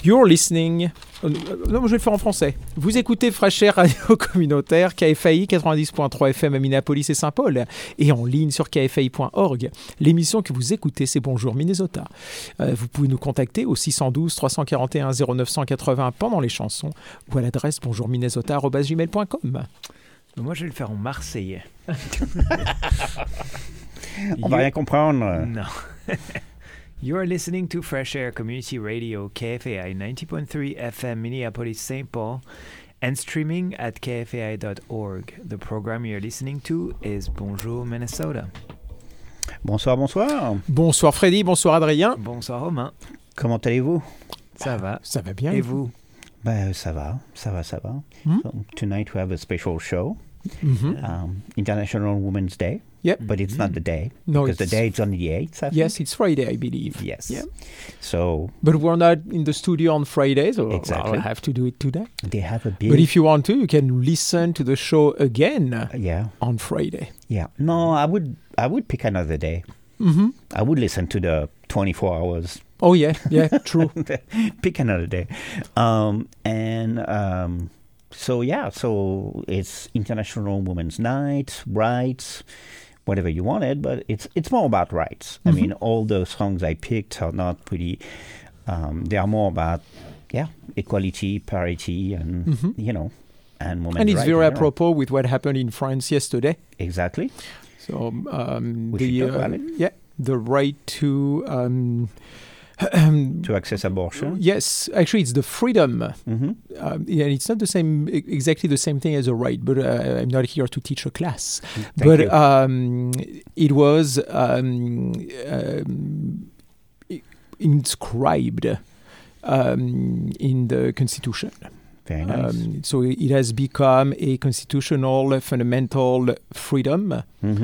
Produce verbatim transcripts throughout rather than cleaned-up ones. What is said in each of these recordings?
You're listening... Euh, non, je vais le faire en français. Vous écoutez Fresh Air Radio Communautaire, K F A I quatre-vingt-dix point trois F M à Minneapolis et Saint-Paul, et en ligne sur K F A I point org. L'émission que vous écoutez, c'est Bonjour Minnesota. Euh, vous pouvez nous contacter au six un deux, trois quatre un, zéro neuf huit zéro pendant les chansons ou à l'adresse bonjour minnesota arobase gmail point com. Moi, je vais le faire en marseillais. On va rien comprendre. Non. You are listening to Fresh Air Community Radio, K F A I ninety point three F M, Minneapolis, Saint Paul, and streaming at k f a i dot org. The program you're listening to is Bonjour Minnesota. Bonsoir, bonsoir. Bonsoir Freddy, bonsoir Adrien. Bonsoir Romain. Comment allez-vous? Ça va. Ça va bien. Et vous? Ben, ça va, ça va, ça va. Hmm? So, tonight we have a special show, Mm-hmm. um, International Women's Day. Yep. But it's not the day, No, because the it's- day is on the eighth, I think. Yes, it's Friday, I believe. Yes. Yeah. So But we're not in the studio on Friday, so Exactly. I'll have to do it today. they have a big... But if you want to, you can listen to the show again Yeah, on Friday. yeah. No, I would, I would pick another day. Mm-hmm. I would listen to the twenty-four hours. Oh, yeah, yeah, true. Pick another day. Um, and um, so, yeah, so it's International Women's Night, rights, whatever you wanted, but it's it's more about rights. Mhm. I mean, all the songs I picked are not pretty, um, they are more about, yeah, equality, parity, and, Mhm. you know, and women's And it's rights very in general. apropos with what happened in France yesterday. Exactly. So, um, We the should talk uh, about it. yeah, the right to um, To access abortion. yes, actually, it's the freedom. Mm-hmm. Um, yeah, it's not the same, e- exactly the same thing as a right. But uh, I'm not here to teach a class. Thank but you. um, it was um, um, i- inscribed um, in the Constitution. Very nice. Um, so it has become a constitutional fundamental freedom. Mm-hmm.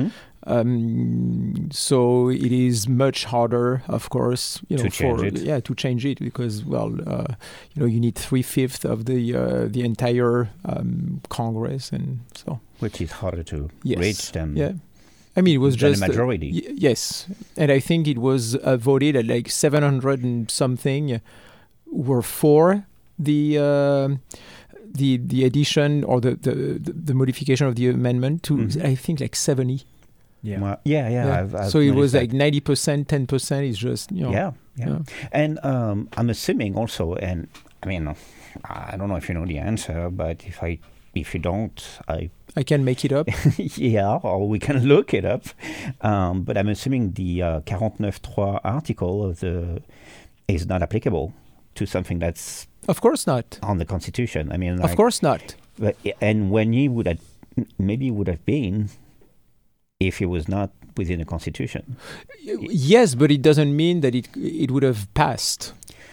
Um, so it is much harder, of course, you know, To change for it. yeah, to change it because well, uh, you know, you need three fifths of the uh, the entire um, Congress, and so Which is harder to yes, reach than, yeah. I mean, it was than just a uh, majority. y- yes, and I think it was uh, voted at like seven hundred and something were for the. Uh, the the addition or the, the, the, the modification of the amendment to Mhm. I think like seventy. Yeah. Well, yeah, yeah. Yeah. I've, I've so it was noticed that. like ninety percent, ten percent is just, you know. Yeah, yeah. yeah. And um, I'm assuming also, and I mean, I don't know if you know the answer, but if I, if you don't, I, I can make it up. yeah, or we can look it up. Um, but I'm assuming the uh, forty-nine three article of the is not applicable to something that's Of course not. on the Constitution. I mean, Of like, course not. But, and when he would have, maybe he would have been, if he was not within the Constitution. Y- Yes, but it doesn't mean that it it would have passed.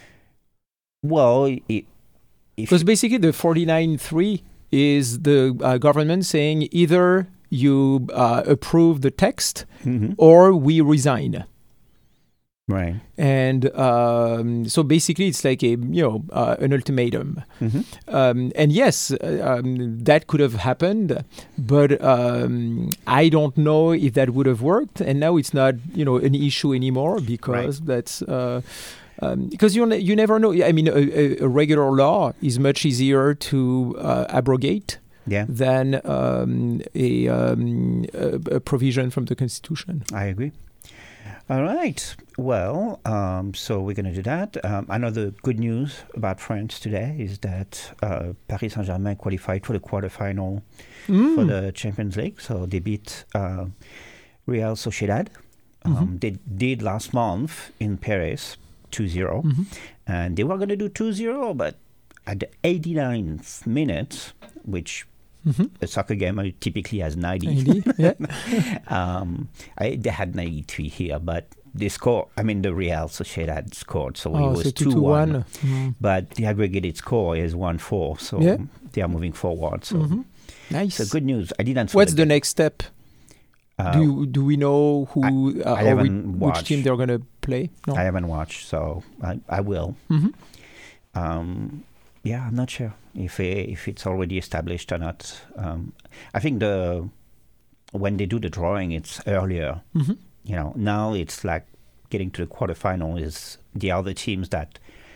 Well, it, if Because basically the forty-nine three is the uh, government saying either you uh, approve the text Mhm. or we resign. Right. And um, so basically it's like a, you know, uh, an ultimatum. Mm-hmm. Um, and yes, uh, um, that could have happened, but um, I don't know if that would have worked. And now it's not, you know, an issue anymore because that's uh, um, because you ne- you never know. I mean, a, a, a regular law is much easier to uh, abrogate Yeah, than um, a, um, a a provision from the Constitution. I agree. All right. Well, um, so we're going to do that. Um, another good news about France today is that uh, Paris Saint-Germain qualified for the quarterfinal Mm. for the Champions League. So they beat uh, Real Sociedad. Um, Mhm. They did last month in Paris two zero. Mhm. And they were going to do two zero, but at the eighty-ninth minute, which Mhm. a soccer game typically has ninety. ninety, yeah. um, I, they had ninety-three here, but they scored. I mean, the Real Sociedad scored, so Oh, it was so two two one. one. Mm. But the aggregated score is one four, so Yeah. they are moving forward. So Mhm. Nice. it's a good news. I didn't. What's the next step? Uh, do you, do we know who uh, I or we- haven't which watched. team they're going to play? No. I haven't watched, so I, I will. Mhm. Um, yeah, I'm not sure if it, if it's already established or not. Um, I think the when they do the drawing, it's earlier. Mhm. You know, now it's like getting to the quarterfinal is the other teams that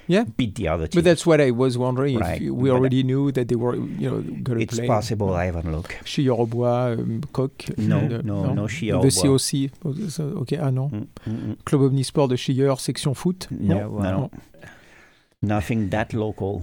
Yeah. beat the other team. But that's what I was wondering. Right. If you- we But already knew that they were, you know, going to It's play. possible. I haven't looked. Chilleur-Bois, um, Coq. No, uh, no, no Chilleur-Bois. The C O C. Ok, ah non. Mm, mm, mm. Club Omnisport de Chilleur, section foot. No, Yeah, well, no, no. Nothing that local.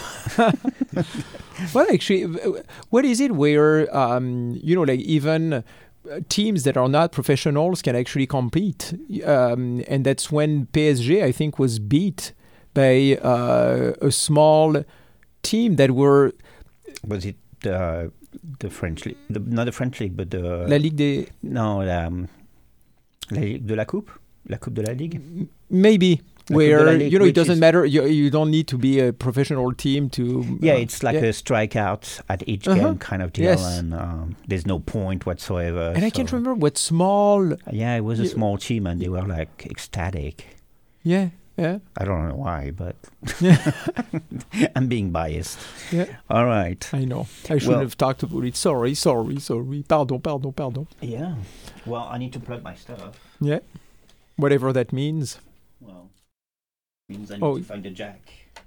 Well, actually, w- what is it where, um, you know, like even uh, teams that are not professionals can actually compete? Um, and that's when P S G, I think, was beat by uh, a small team that were Was it the the French league? The, not the French league, but the La Ligue des... no, la, la Ligue de la Coupe, la Coupe de la Ligue. Maybe. La Coupe de la Where, Ligue, you know, it which doesn't is- matter. You, you don't need to be a professional team to... Yeah, uh, it's like yeah. a strikeout at each Uh-huh. game kind of deal, Yes. and um, there's no point whatsoever. And I can't so- remember what small... Yeah, it was a You- small team, and they were like ecstatic. Yeah, yeah. I don't know why, but Yeah. I'm being biased. Yeah. All right. I know. I shouldn't Well- have talked about it. Sorry, sorry, sorry. Pardon, pardon, pardon. Yeah. Well, I need to plug my stuff. Yeah. Whatever that means. Well, means I need Oh. to find a jack.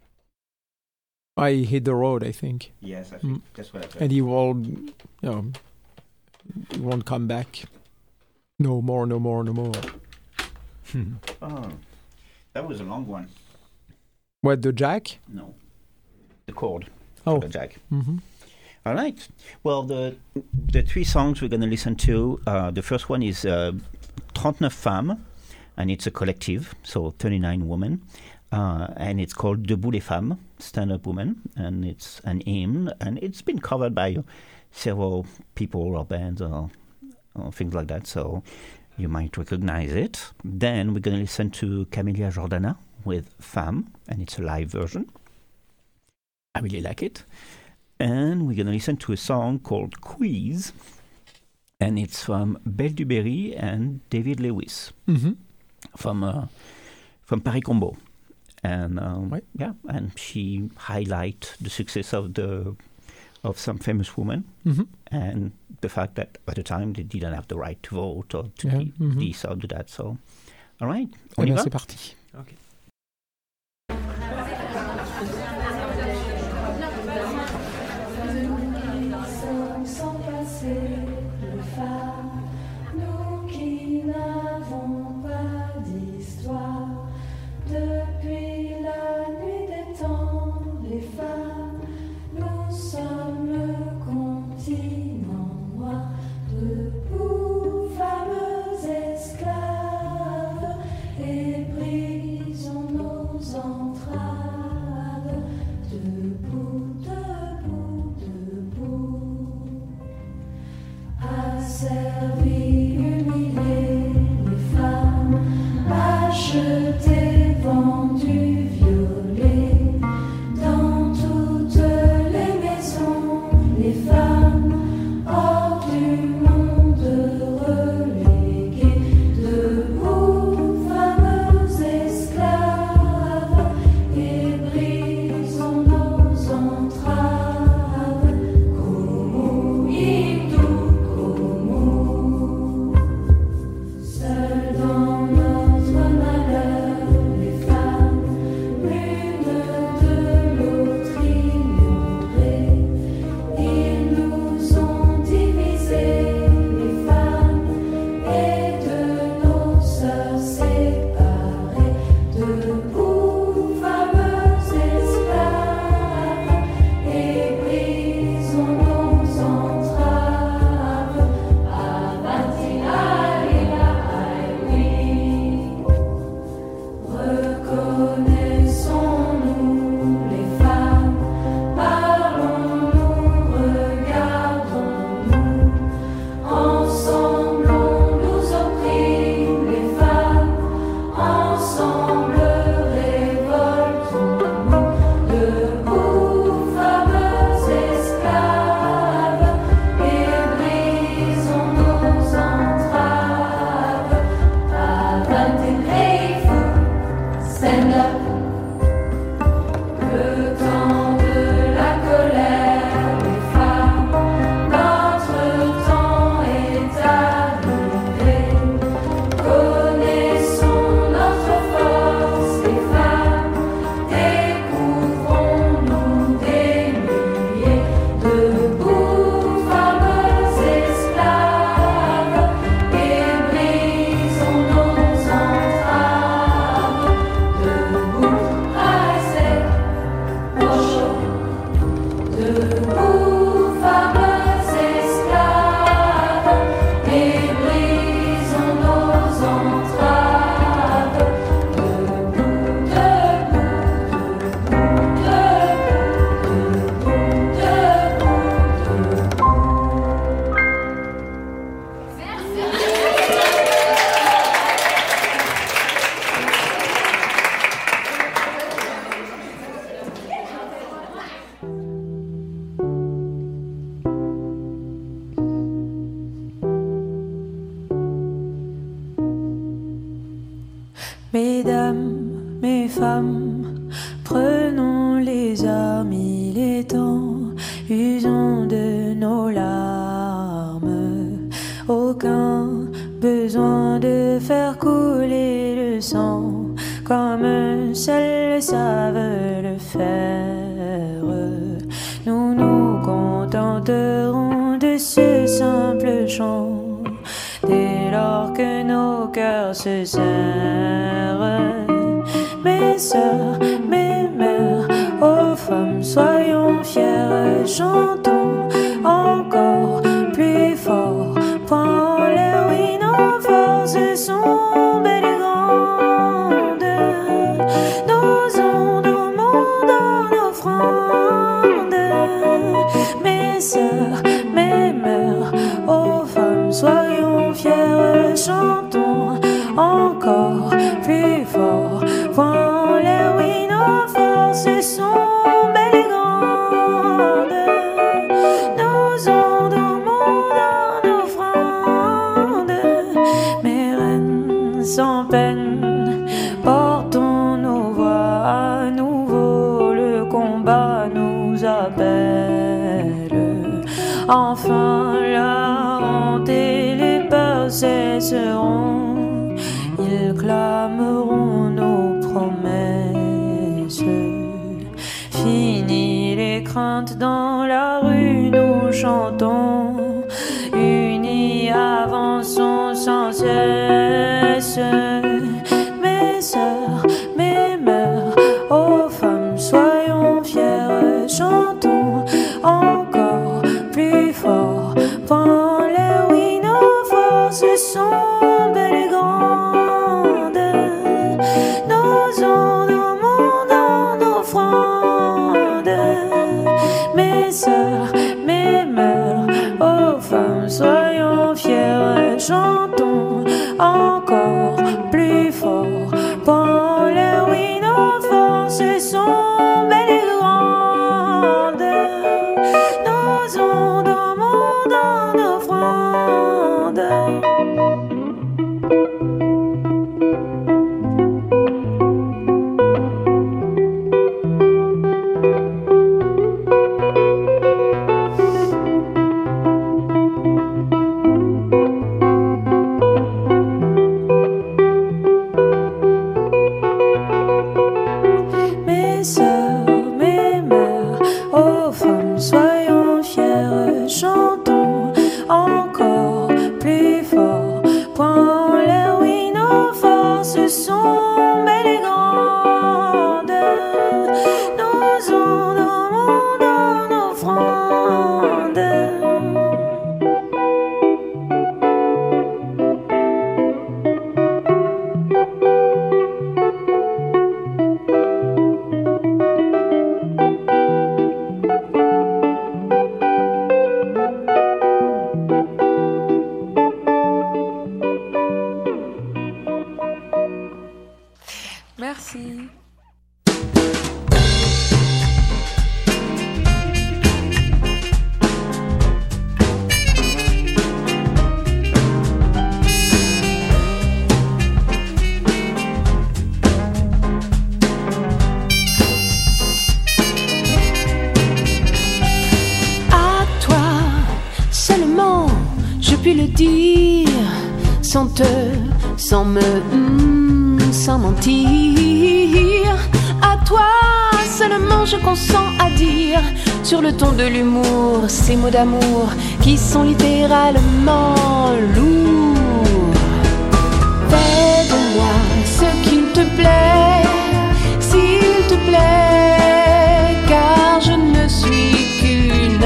I hit the road, I think. Yes, I think think that's what I And he will, you know, he won't come back. No more, no more, no more. Oh, that was a long one. What, the jack? No, the chord. Oh. For the jack. Mm-hmm. All right. Well, the the three songs we're going to listen to. Uh, the first one is uh, thirty-nine Femmes, and it's a collective, so thirty-nine women, uh, and it's called Debout les Femmes, Stand Up Women, and it's an hymn, and it's been covered by several people or bands or, or things like that. So you might recognize it. Then we're going to listen to Camilla Jordana with Femme, and it's a live version. I really like it. And we're going to listen to a song called Quiz, and it's from Belle Duberry and David Lewis Mm-hmm. from uh, from Paris Combo. And um, Right. yeah, and she highlight the success of the of some famous women Mm-hmm. and the fact that at the time they didn't have the right to vote or to Yeah, be mhm. this or do that. So, all right, Eh on y bien, va? c'est parti. Okay. Sans passer le phare, nous qui n'avons pas d'histoire. Depuis la nuit des temps, les femmes, nous sommes le continent noir. Debout, femmes esclaves, et brisons nos entraves. Debout, debout, debout. Asservis, humiliés, les femmes, achetées, vendues, violées. Dans toutes les maisons, les femmes, hors du monde reléguées. Debout, femmes esclaves, et brisons nos entraves. Como Hindu, como Debout, femmes esclaves, et brisons nos entraves. Debout, debout, debout, debout, debout, Mesdames, mes femmes, prenons les armes, il est temps, usons de nos larmes. Aucun besoin de faire couler le sang, comme seuls savent le faire. Nous nous contenterons de ce simple chant, dès lors que nos cœurs se serrent. Mes sœurs, mes mères, ô femmes, soyons fiers, chantons encore plus fort. Point en l'air, oui, nos forces sont belles et grandes. Nos ondes au monde en offrande. Mes sœurs, mes mères, ô femmes, soyons fiers, chantons encore plus fort. Point en l'air, oui, nos forces sont belles et grandes. Nos ondes au monde en offrande. Mes reines sans peine, portons nos voix à nouveau. Le combat nous appelle. Enfin la honte et les peurs cesseront. Ils clameront nos promesses. Fini les craintes dans la rue, nous chantons. Unis avançons sans cesse. Mes sœurs, mes mères, ô femmes, soyons fiers, chantons encore plus fort. Point en l'air, oui, nos forces sont belles et grandes. Nos ondes au monde en offrande. Mes sœurs, mes mères, ô femmes, soyons fiers, chantons encore plus fort. Point en l'air, oui, nos forces sont belles et grandes. Nos ondes au monde en offrande. Mes sœurs, mes mères, ô femmes, soyons fiers, chantons encore plus fort. Point en l'air, oui, nos forces sont belles et grandes. Nos ondes au monde en offrande. Merci. À toi seulement je puis le dire, sans te, sans me, mm, sans mentir. À toi seulement je consens à dire, sur le ton de l'humour, ces mots d'amour qui sont littéralement lourds. Fais de moi ce qu'il te plaît, s'il te plaît, car je ne suis qu'une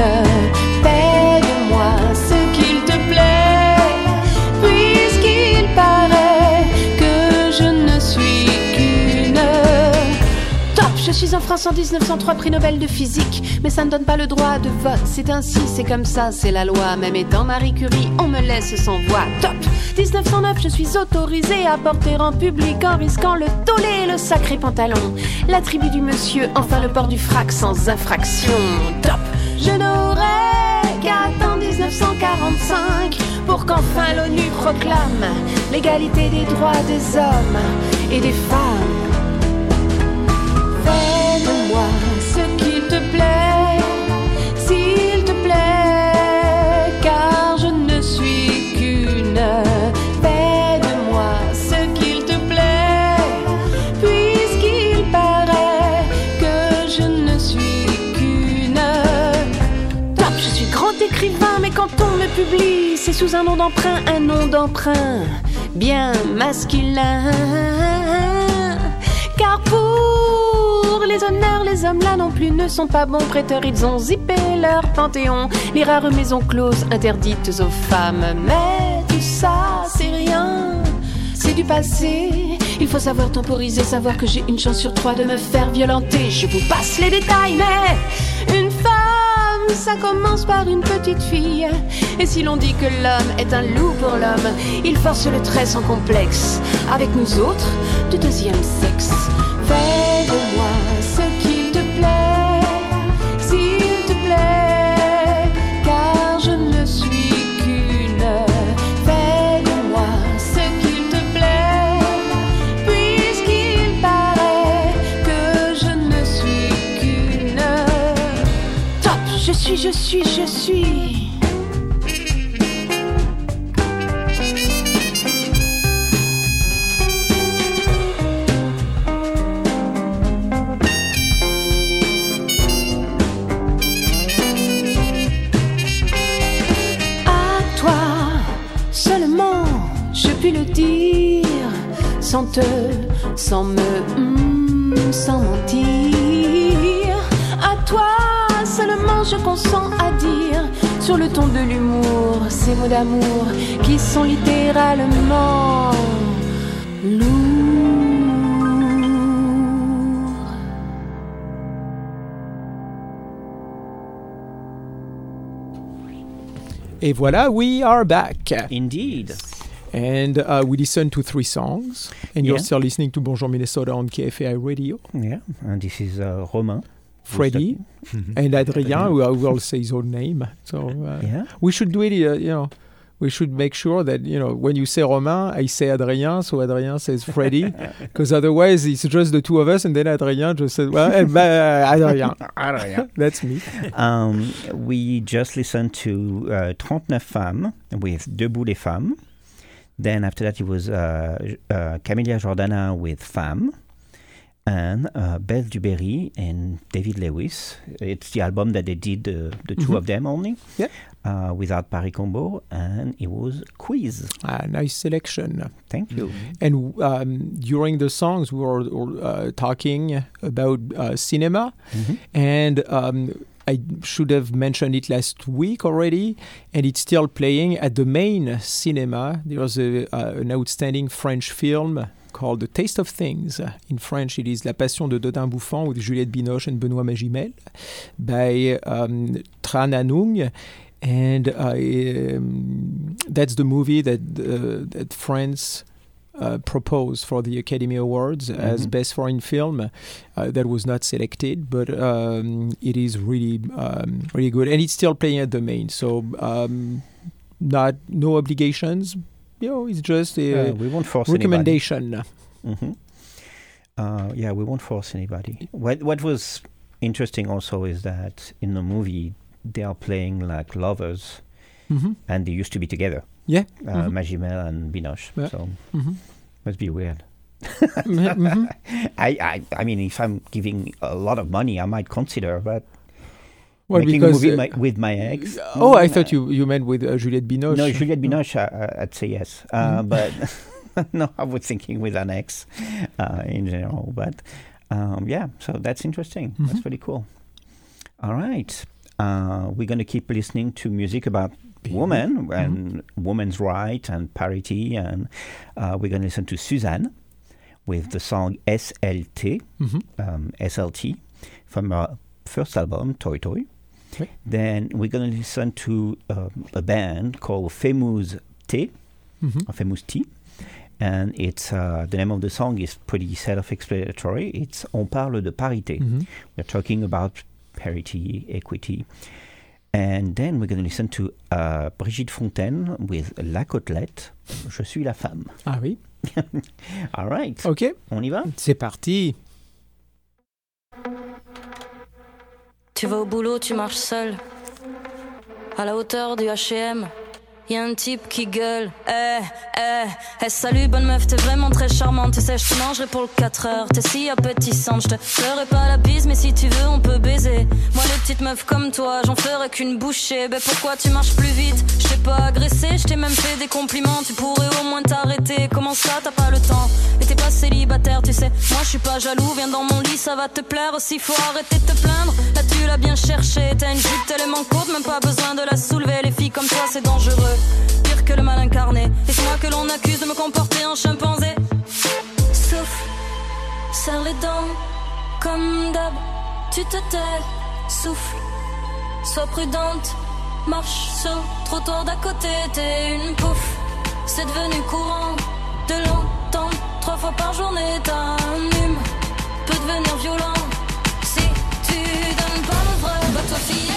en France en dix-neuf cent trois, prix Nobel de physique. Mais ça ne donne pas le droit de vote. C'est ainsi, c'est comme ça, c'est la loi. Même étant Marie Curie, on me laisse sans voix. Top. dix-neuf cent neuf, je suis autorisée à porter en public en risquant le tollé, le sacré pantalon. La tribu du monsieur, enfin le port du frac sans infraction. Top. Je n'aurais qu'à attendre dix-neuf cent quarante-cinq pour qu'enfin l'ONU proclame l'égalité des droits des hommes et des femmes. Fais de moi ce qu'il te plaît, s'il te plaît, car je ne suis qu'une. Fais de moi ce qu'il te plaît, puisqu'il paraît que je ne suis qu'une. Top, je suis grand écrivain, mais quand on me publie, c'est sous un nom d'emprunt, un nom d'emprunt bien masculin. Car pour les honneurs, les hommes là non plus ne sont pas bons prêteurs. Ils ont zippé leur panthéon, les rares maisons closes interdites aux femmes. Mais tout ça, c'est rien, c'est du passé. Il faut savoir temporiser, savoir que j'ai une chance sur trois de me faire violenter. Je vous passe les détails, mais une femme, ça commence par une petite fille. Et si l'on dit que l'homme est un loup pour l'homme, il force le trait sans complexe avec nous autres du deuxième sexe. Fais de moi ce qu'il te plaît, s'il te plaît, car je ne suis qu'une. Fais de moi ce qu'il te plaît, puisqu'il paraît que je ne suis qu'une. Top, je suis, je suis, je suis. Le dire sans te, sans me, mm, sans mentir. À toi seulement je consens à dire sur le ton de l'humour ces mots d'amour qui sont littéralement lourds. Et voilà, we are back. Indeed. And uh, we listened to three songs. And you're Yeah. still listening to Bonjour Minnesota on K F A I Radio. Yeah, and this is uh, Romain. Freddie and Adrien, who I will say his own name. So uh, Yeah. we should do it, uh, you know, we should make sure that, you know, when you say Romain, I say Adrien, so Adrien says Freddie, because otherwise it's just the two of us, and then Adrien just says, well, eh, bah, Adrien. Adrien. That's me. Um, we just listened to uh, trente-neuf Femmes with Debout les Femmes. Then after that, it was uh, uh, Camélia Jordana with Femme, and uh, Belle Duberry and David Lewis. It's the album that they did, uh, the two Mhm. of them only, Yeah. uh, without Paris Combo, and it was Quiz. Ah, nice selection. Thank you. And um, during the songs, we were uh, talking about uh, cinema, Mhm. and um, I should have mentioned it last week already, and it's still playing at the main cinema. There's a, uh, an outstanding French film called The Taste of Things. In French, it is La Passion de Dodin Bouffant with Juliette Binoche and Benoît Magimel by um, Tran Anung. And uh, um, that's the movie that, uh, that France Uh, proposed for the Academy Awards mm-hmm. as Best Foreign Film. Uh, that was not selected, but um, it is really, um, really good, and it's still playing at the main. So, um, not no obligations. You know, it's just a Uh, we won't force recommendation. Mm-hmm. Uh, yeah, we won't force anybody. What What was interesting also is that in the movie they are playing like lovers, Mm-hmm. and they used to be together. Yeah. Uh, Mhm. Magimel and Binoche. Yeah. So Mm-hmm. must be weird. mm-hmm. I, I I mean, if I'm giving a lot of money, I might consider, but Well, making because a movie uh, my, with my ex. oh, I mm, thought you you meant with uh, Juliette Binoche. No, Juliette Binoche, uh, I'd say yes. Uh, Mhm. But no, I was thinking with an ex uh, in general. But um, yeah, so that's interesting. Mhm. That's pretty cool. All right. Uh, we're going to keep listening to music about women and women's rights and parity. And uh, we're going to listen to Suzanne with the song S L T, Mhm. um, S L T. from our first album, Toy Toy. Oui. Then we're going to listen to um, a band called Famous T, Mhm. or Famous T. And it's uh, the name of the song is pretty self-explanatory. It's On parle de parité. Mhm. We're talking about parity, equity. And then we're going to listen to uh, Brigitte Fontaine with La Côtelette, Je suis la femme. Ah oui. All right. Ok, On y va? c'est parti. Tu vas au boulot, tu marches seul. À la hauteur du H et M, y'a un type qui gueule. Eh, eh, eh, salut bonne meuf, t'es vraiment très charmante. Tu sais, je te mangerai pour le quatre heures. T'es si appétissante, je te ferai pas la bise, mais si tu veux, on peut baiser. Moi, les petites meufs comme toi, j'en ferai qu'une bouchée. Ben pourquoi tu marches plus vite? Je t'ai pas agressé, je t'ai même fait des compliments. Tu pourrais au moins t'arrêter. Comment ça, t'as pas le temps? Et t'es pas célibataire, tu sais. Moi, je suis pas jaloux, viens dans mon lit, ça va te plaire. Aussi, faut arrêter de te plaindre. Là, tu l'as bien cherché. T'as une jupe tellement courte, même pas besoin de la soulever. Les filles comme toi, c'est dangereux. Pire que le mal incarné. Et c'est moi que l'on accuse de me comporter en chimpanzé. Souffle, serre les dents, comme d'hab. Tu te tais, souffle, sois prudente. Marche sur le trottoir d'à côté, t'es une pouffe. C'est devenu courant de l'entendre trois fois par journée. T'as un hume, peut devenir violent. Si tu donnes pas le vrai, bah toi fillette.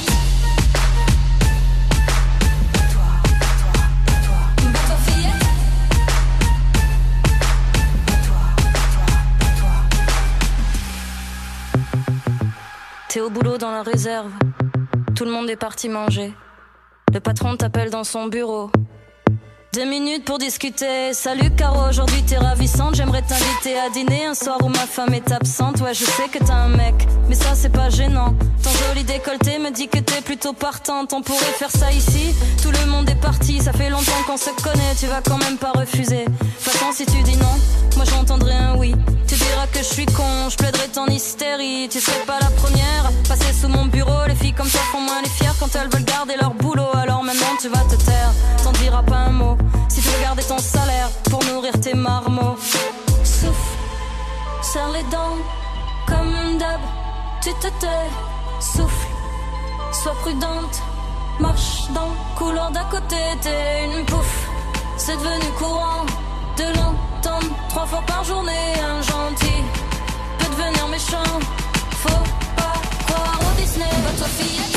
T'es au boulot dans la réserve, tout le monde est parti manger. Le patron t'appelle dans son bureau. Deux minutes pour discuter. Salut Caro, aujourd'hui t'es ravissante. J'aimerais t'inviter à dîner un soir où ma femme est absente. Ouais, je sais que t'as un mec, mais ça c'est pas gênant. Ton joli décolleté me dit que t'es plutôt partante. On pourrait faire ça ici, tout le monde est parti. Ça fait longtemps qu'on se connaît, tu vas quand même pas refuser. De toute façon si tu dis non, moi j'entendrai un oui. Tu diras que je suis con, je plaiderai ton hystérie. Tu serais pas la première à passer sous mon bureau. Les filles comme toi font moins les fières quand elles veulent garder leur boulot. Alors maintenant tu vas te taire, t'en diras pas un mot. Si tu veux garder ton salaire pour nourrir tes marmots. Souffle, serre les dents, comme d'hab. Tu te tais, souffle, sois prudente. Marche dans le couloir d'à côté, t'es une pouffe. C'est devenu courant de l'entendre trois fois par journée. Un gentil peut devenir méchant. Faut pas croire au Disney, va toi fillette.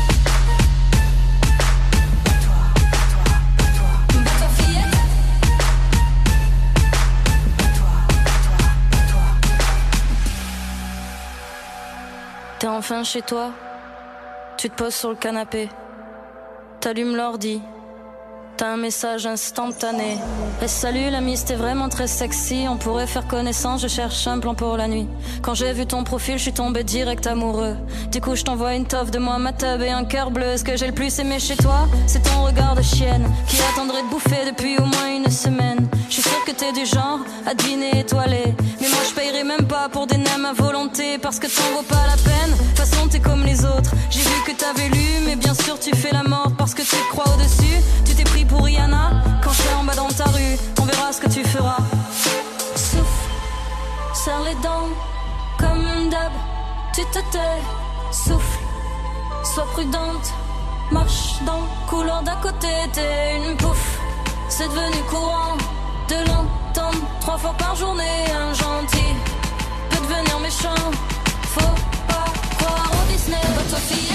T'es enfin chez toi, tu te poses sur le canapé, t'allumes l'ordi, t'as un message instantané. Eh salut l'ami, c'était vraiment très sexy, on pourrait faire connaissance, je cherche un plan pour la nuit. Quand j'ai vu ton profil, je suis tombé direct amoureux. Du coup je t'envoie une toffe de moi, ma tub et un cœur bleu. Ce que j'ai le plus aimé chez toi, c'est ton regard de chienne qui attendrait de bouffer depuis au moins une semaine. Je suis sûre que t'es du genre à dîner étoilé, mais moi je payerai même pas pour des nems à volonté, parce que t'en vaut pas la peine. De toute façon t'es comme les autres, j'ai vu que t'avais lu, mais bien sûr tu fais la morte parce que tu te crois au-dessus. Tu t'es pris pour Rihanna, quand je serai en bas dans ta rue, on verra ce que tu feras. Souffle, serre les dents, comme d'hab, tu te tais, souffle, sois prudente. Marche dans le couloir d'à côté, t'es une pouffe. C'est devenu courant de l'entendre trois fois par journée. Un gentil peut devenir méchant. Faut pas croire au Disney, va toi fillette.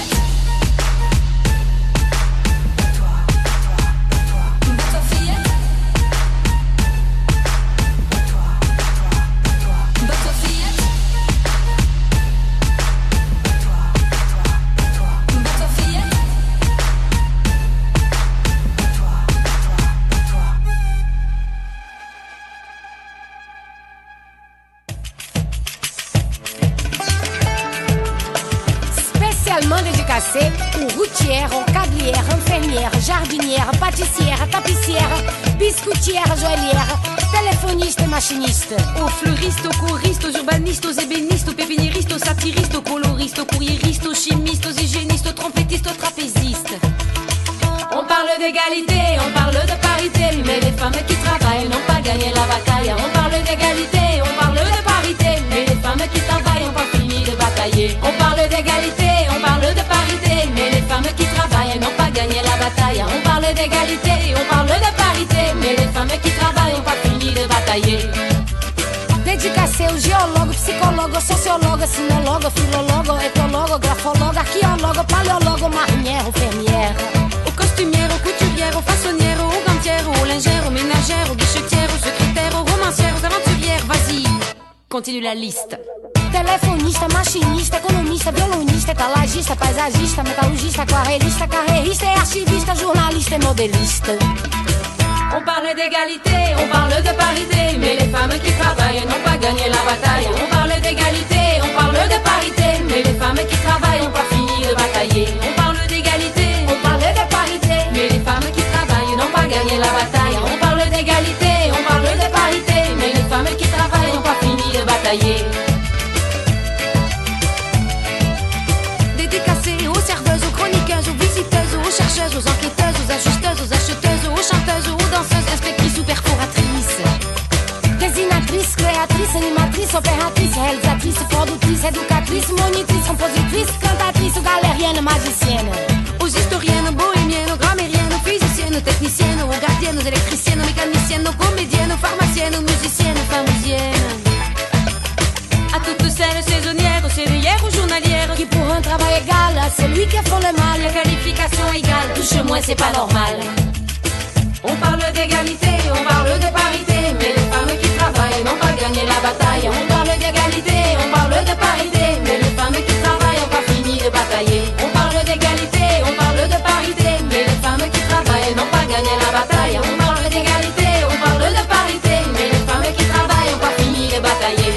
Dédicacé aux routières, aux cablières, infirmières, jardinières, pâtissières, tapissières, biscoutières, joaillières, téléphonistes et machinistes. Aux fleuristes, aux choristes, aux urbanistes, aux ébénistes, aux pépiniéristes, aux satiristes, aux coloristes, aux courriéristes, aux chimistes, aux hygiénistes, aux trompettistes, aux trapézistes. On parle d'égalité, on parle de parité, mais les femmes qui travaillent n'ont pas gagné la bataille. On parle d'égalité, on parle de parité, mais les femmes qui travaillent n'ont pas fini de batailler. batailler. On parle d'égalité, on parle de parité, mais les femmes qui travaillent n'ont pas gagné la bataille. On parle d'égalité, on parle de parité, mais les femmes qui travaillent n'ont pas fini de batailler. Dédicacei ao geólogo, psicólogo, sociólogo, sinologo, filólogo, ecologo, grafólogo, arqueólogo, paléologo, marinheiro, fermière. Aux costumières, aux couturières, aux façonnières, aux gantières, aux lingères, aux ménagères, aux guichetières, aux secrétaires, aux romancières, aux aventurières. Vas-y, continue la liste. Telefonista, machinista, economista, violonista, etalagista, paisagista, metalurgista, aquarelista, carreirista, e archivista, jornalista e modelista. On parle d'égalité, on parle de parité, mais les femmes qui travaillent n'ont pas gagné la bataille. On parle d'égalité, on parle de parité, mais les femmes qui travaillent n'ont pas fini de batailler. On parle d'égalité, on parle de parité, mais les femmes qui travaillent n'ont pas gagné la bataille. On parle d'égalité, on parle de parité, mais les femmes qui travaillent n'ont pas fini de batailler. Dédicacé aux serveuses, aux chroniqueuses, aux visiteuses, aux chercheuses, aux enquêteuses, aux ajusteuses, aux acheteuses, aux chanteuses, aux danseuses, inspectrices ou perforatrices. Dessinatrices, créatrices, animatrices, opératrices, réalisatrices, productrices, éducatrices, monitrices, compositrices, cantatrices, galériennes, magiciennes. Aux historiennes, bohémiennes, aux grammairiennes, aux physiciennes, aux techniciennes, aux gardiennes, aux électriciennes, aux mécaniciennes, aux comédiennes, aux pharmaciennes, aux musiciennes, aux famousiennes. À toutes celles saisonnières, aux sévillères, aux journalières, qui pour un travail égal à celui qui font le mal, la qualification égale, touche moins c'est pas normal. On parle d'égalité, on parle de parité, mais les femmes qui travaillent n'ont pas gagné la bataille. On parle d'égalité, on parle de parité, mais les femmes qui travaillent n'ont pas fini de batailler. On parle d'égalité, on parle de parité, mais les femmes qui travaillent n'ont pas gagné la bataille. On parle d'égalité, on parle de parité, mais les femmes qui travaillent n'ont pas fini de batailler.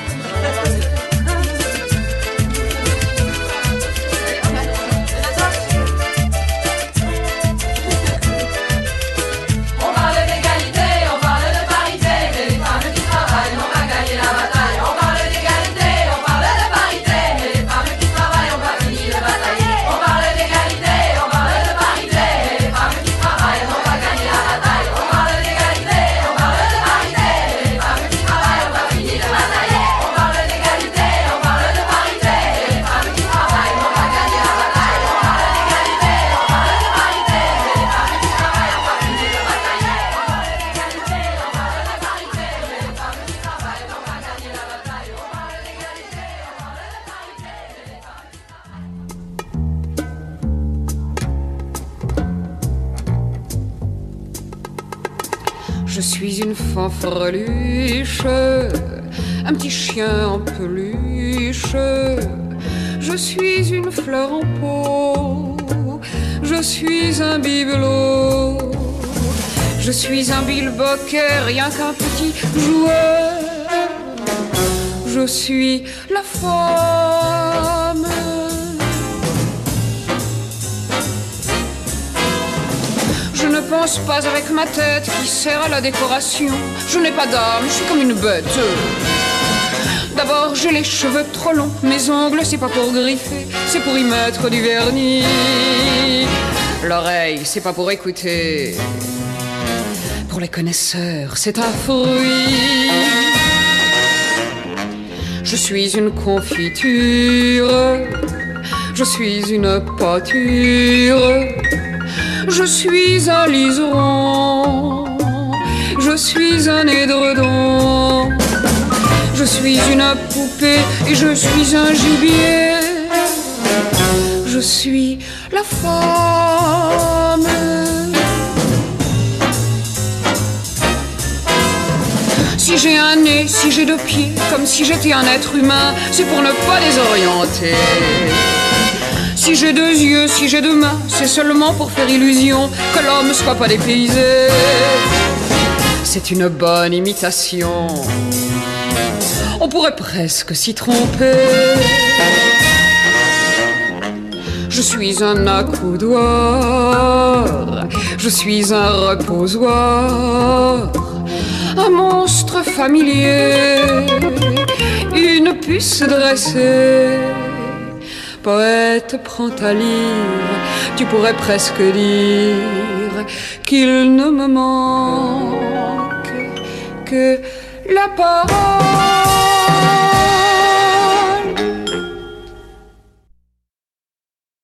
Je suis une fanfreluche, un petit chien en peluche. Je suis une fleur en pot, je suis un bibelot. Je suis un bilboquet, rien qu'un petit joueur. Je suis la femme. Je ne pense pas avec ma tête qui sert à la décoration. Je n'ai pas d'âme, je suis comme une bête. D'abord j'ai les cheveux trop longs, mes ongles c'est pas pour griffer, c'est pour y mettre du vernis. L'oreille c'est pas pour écouter, pour les connaisseurs c'est un fruit. Je suis une confiture, je suis une pâture. Je suis un liseron, je suis un édredon. Je suis une poupée et je suis un gibier. Je suis la femme. Si j'ai un nez, si j'ai deux pieds, comme si j'étais un être humain, c'est pour ne pas désorienter. Si j'ai deux yeux, si j'ai deux mains, c'est seulement pour faire illusion que l'homme ne soit pas dépaysé. C'est une bonne imitation, on pourrait presque s'y tromper. Je suis un accoudoir, je suis un reposoir, un monstre familier, une puce dressée. Poète, prends ta lyre, tu pourrais presque dire qu'il ne me manque que la parole.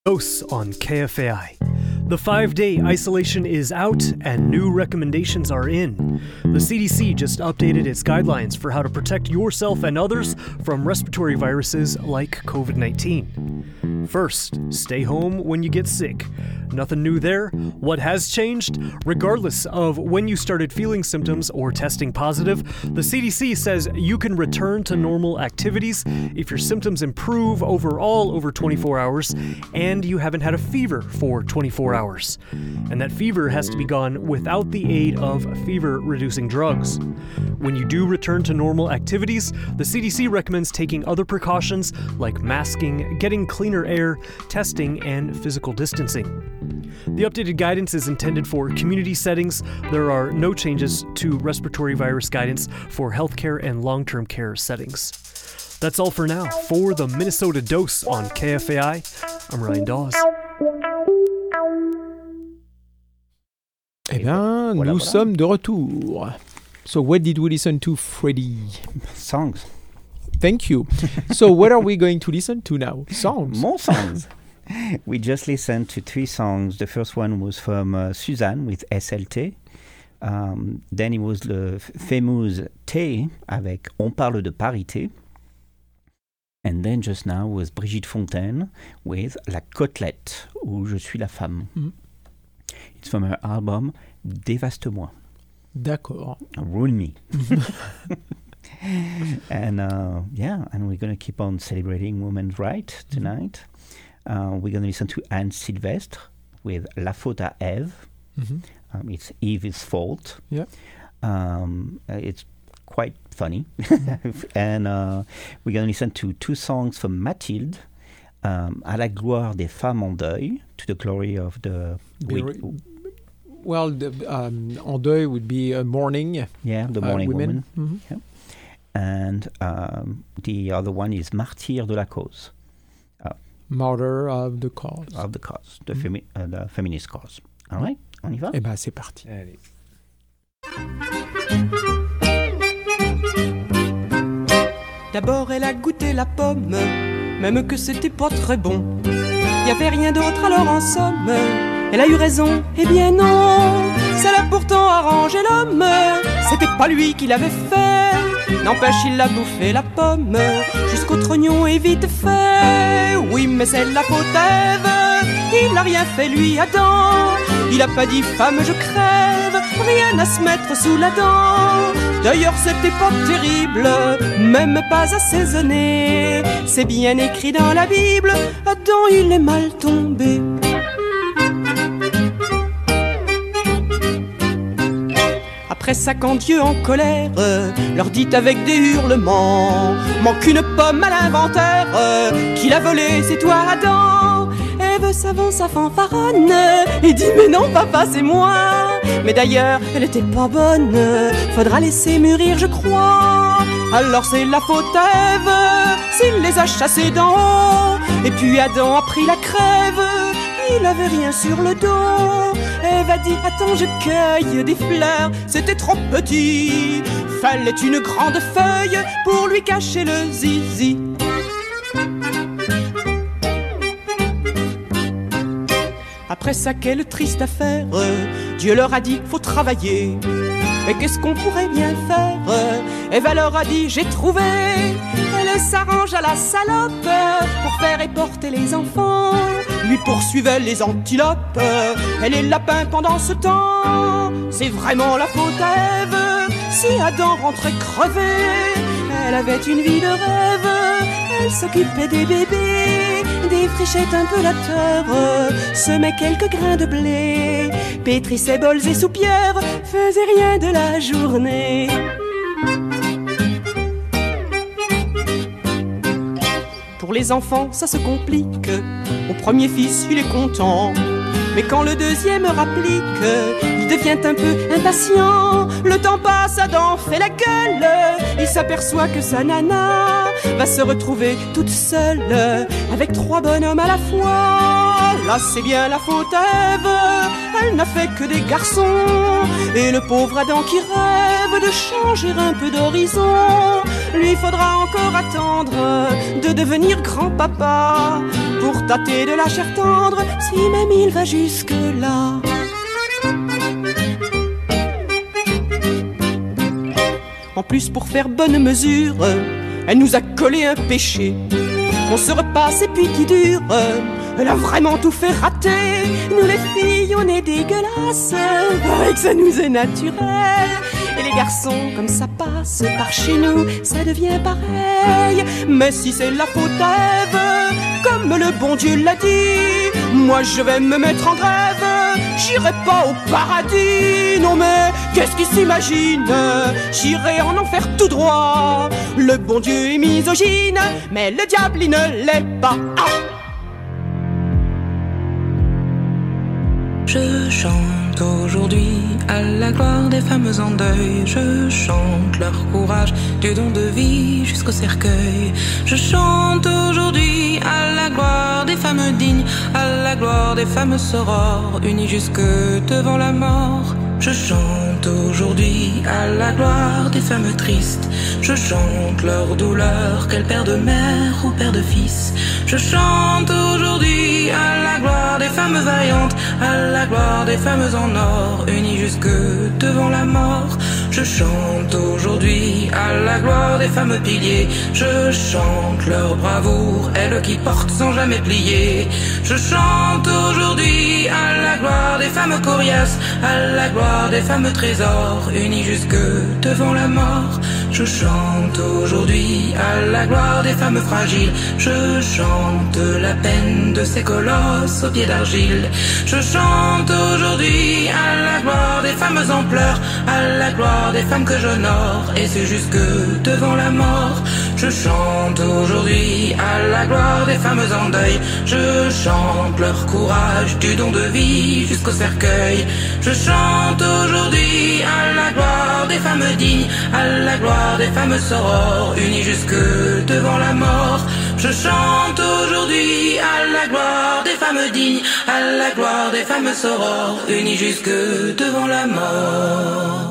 Dose on K F A I. The five-day isolation is out and new recommendations are in. The C D C just updated its guidelines for how to protect yourself and others from respiratory viruses like covid nineteen. First, stay home when you get sick. Nothing new there. What has changed? Regardless of when you started feeling symptoms or testing positive, the C D C says you can return to normal activities if your symptoms improve overall over twenty-four hours and you haven't had a fever for twenty-four hours. And that fever has to be gone without the aid of fever-reducing drugs. When you do return to normal activities, the C D C recommends taking other precautions like masking, getting cleaner air, testing, and physical distancing. The updated guidance is intended for community settings. There are no changes to respiratory virus guidance for healthcare and long-term care settings. That's all for now. For the Minnesota Dose on K F A I, I'm Ryan Dawes. Eh bien, voilà, nous voilà. sommes de retour. So what did we listen to, Freddy? Songs. Thank you. So what are we going to listen to now? Songs. More songs. We just listened to three songs. The first one was from uh, Suzanne with S L T. Um, then it was the f- famous T avec On parle de parité. And then just now was Brigitte Fontaine with La Côtelette, ou Je suis la femme. Mm. It's from her album Dévaste-moi. D'accord. Rule me. And uh, yeah, and we're going to keep on celebrating women's rights tonight. Uh, we're going to listen to Anne Sylvestre with La faute à Ève. Mm-hmm. Um, it's Eve's fault. Yeah. Um, uh, it's quite funny. And uh, we're going to listen to two songs from Mathilde. Um, à la gloire des femmes en deuil, to the glory of the... Be re- well, the, um, en deuil would be uh, mourning. Yeah, the uh, mourning women. woman. Mm-hmm. Yeah. And um, the other one is Martyr de la cause. Martyr of the cause. Of the cause, the, Mm-hmm. femi- uh, the feminist cause. All right, on y va? Eh ben, c'est parti. Allez. D'abord elle a goûté la pomme, même que c'était pas très bon. Y avait rien d'autre alors en somme, elle a eu raison, eh bien non. Ça l'a pourtant arrangé l'homme, c'était pas lui qui l'avait fait. N'empêche il a bouffé la pomme, jusqu'au trognon et vite fait. Oui mais c'est la faute Ève, il n'a rien fait lui Adam. Il a pas dit femme je crève, rien à se mettre sous la dent. D'ailleurs c'était pas terrible, même pas assaisonné. C'est bien écrit dans la Bible, Adam il est mal tombé. Après ça quand Dieu en colère leur dit avec des hurlements, manque une pomme à l'inventaire, qui l'a volée c'est toi Adam. Ève s'avance à fanfaronne et dit mais non papa c'est moi. Mais d'ailleurs elle était pas bonne, faudra laisser mûrir je crois. Alors c'est la faute à Ève s'il les a chassés d'en haut. Et puis Adam a pris la crève, il avait rien sur le dos. Ève a dit attends je cueille des fleurs, c'était trop petit. Fallait une grande feuille pour lui cacher le zizi. Après ça, quelle triste affaire, Dieu leur a dit faut travailler. Mais qu'est-ce qu'on pourrait bien faire? Ève leur a dit j'ai trouvé. Elle s'arrange à la salope pour faire éporter les enfants. Lui poursuivait les antilopes et les lapins pendant ce temps. C'est vraiment la faute à Ève si Adam rentrait crevé. Elle avait une vie de rêve, elle s'occupait des bébés, défrichait un peu la terre, semait quelques grains de blé, pétrissait bols et soupières, faisait rien de la journée. Pour les enfants, ça se complique. Au premier fils, il est content. Mais quand le deuxième rapplique, il devient un peu impatient. Le temps passe, Adam fait la gueule. Il s'aperçoit que sa nana va se retrouver toute seule avec trois bonhommes à la fois. Là, c'est bien la faute à Ève. Elle n'a fait que des garçons. Et le pauvre Adam qui rêve de changer un peu d'horizon, lui faudra encore attendre de devenir grand-papa pour tâter de la chair tendre, si même il va jusque-là. En plus, pour faire bonne mesure, elle nous a collé un péché. On se repasse et puis qui dure, elle a vraiment tout fait rater. Nous les filles, on est dégueulasses, pareil que ça nous est naturel. Et les garçons, comme ça passe par chez nous, ça devient pareil. Mais si c'est la faute à Ève, comme le bon Dieu l'a dit, moi je vais me mettre en grève, j'irai pas au paradis. Non mais qu'est-ce qu'ils s'imaginent, j'irai en enfer tout droit. Le bon Dieu est misogyne, mais le diable il ne l'est pas. Ah! Je chante aujourd'hui à la gloire des femmes en deuil. Je chante leur courage du don de vie jusqu'au cercueil. Je chante aujourd'hui à la gloire des femmes dignes, à la gloire des femmes sorores, unies jusque devant la mort. Je chante aujourd'hui à la gloire des femmes tristes. Je chante leur douleur, qu'elles père de mère ou père de fils. Je chante aujourd'hui à la gloire des femmes vaillantes, à la gloire des femmes en or, unies jusque devant la mort. Je chante aujourd'hui à la gloire des femmes piliers. Je chante leur bravoure, elles qui portent sans jamais plier. Je chante aujourd'hui à la gloire des femmes coriaces, à la gloire des femmes trésors, unies jusque devant la mort. Je chante aujourd'hui à la gloire des femmes fragiles. Je chante la peine de ces colosses aux pieds d'argile. Je chante aujourd'hui à la gloire des femmes en pleurs, à la gloire des femmes que j'honore, et c'est jusque devant la mort. Je chante aujourd'hui à la gloire des femmes en deuil. Je chante leur courage du don de vie jusqu'au cercueil. Je chante aujourd'hui à la gloire des femmes dignes, à la gloire des femmes sorores, unies jusque devant la mort. Je chante aujourd'hui à la gloire des femmes dignes, à la gloire des femmes sorores, unies jusque devant la mort.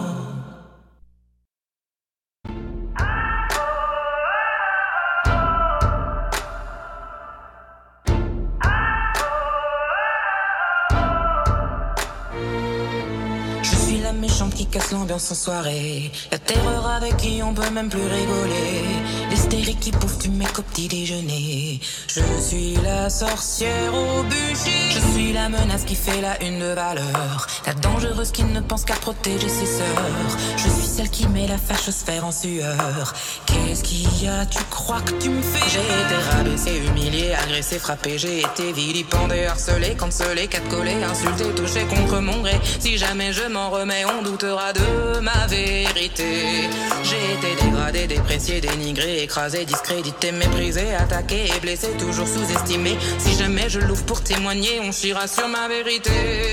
Qui casse l'ambiance en soirée. La terreur avec qui on peut même plus rigoler. L'hystérie qui bouffe du mec au petit déjeuner. Je suis la sorcière au bûcher. Je suis la menace qui fait la une de valeur. La dangereuse qui ne pense qu'à protéger ses sœurs. Je suis celle qui met la fâchosphère en sueur. Qu'est-ce qu'il y a, tu crois que tu me fais? J'ai été rabaissé, humilié, agressé, frappé. J'ai été vilipendé, harcelé, cancelé, catcollé, insulté, touché contre mon gré. Si jamais je m'en remets, on doutera de ma vérité. J'ai été dégradé, déprécié, dénigré, écrasé, discrédité, méprisé, attaqué et blessé, toujours sous-estimé. Si jamais je l'ouvre pour témoigner, on chira sur ma vérité.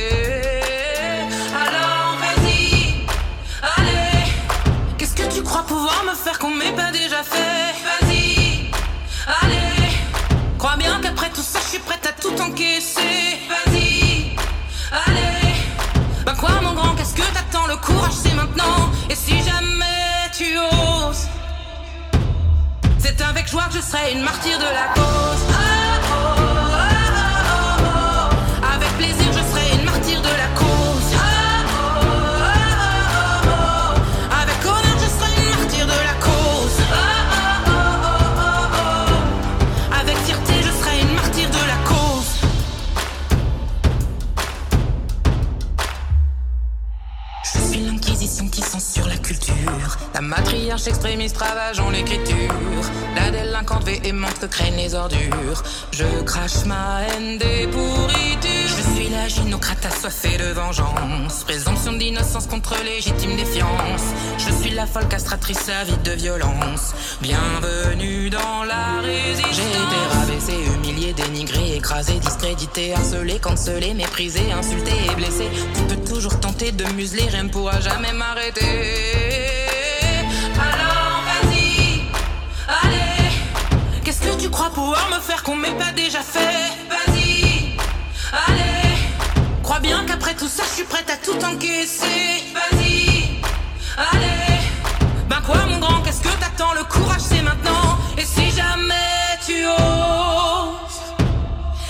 Alors vas-y, allez. Qu'est-ce que tu crois pouvoir me faire qu'on m'ait pas déjà fait? Vas-y, allez. Crois bien qu'après tout ça, je suis prête à tout encaisser. Vas-y, allez. Ben quoi mon grand, qu'est-ce que t'attends? Le courage c'est maintenant. Et si jamais tu oses, c'est avec joie que je serai une martyre de la cause. Oh, oh, oh, oh, oh. Avec plaisir je serai une martyre de la cause. Oh, oh, oh, oh. Avec honneur je serai une martyre de la cause. Oh, oh, oh, oh, oh. Avec fierté je serai une martyre de la cause. Qui censure la culture, la matriarche extrémiste ravageant l'écriture, la délinquante véhémente que craignent les ordures. Je crache ma haine des pourritures. Je suis la gynocrate assoiffée de vengeance, présomption d'innocence contre légitime défiance. Je suis la folle castratrice avide de violence. Bienvenue dans la résistance. J'ai été rabaissé, humilié, dénigré, écrasé, discrédité, harcelé, cancelé, méprisé, insulté et blessé. Tu peux toujours tenter de museler, rien ne pourra jamais m'arrêter. Alors vas-y, allez. Qu'est-ce que tu crois pouvoir me faire qu'on m'ait pas déjà fait? Vas-y, allez. Crois bien qu'après tout ça je suis prête à tout encaisser. Vas-y, allez. Ben quoi mon grand, qu'est-ce que t'attends? Le courage c'est maintenant. Et si jamais tu oses,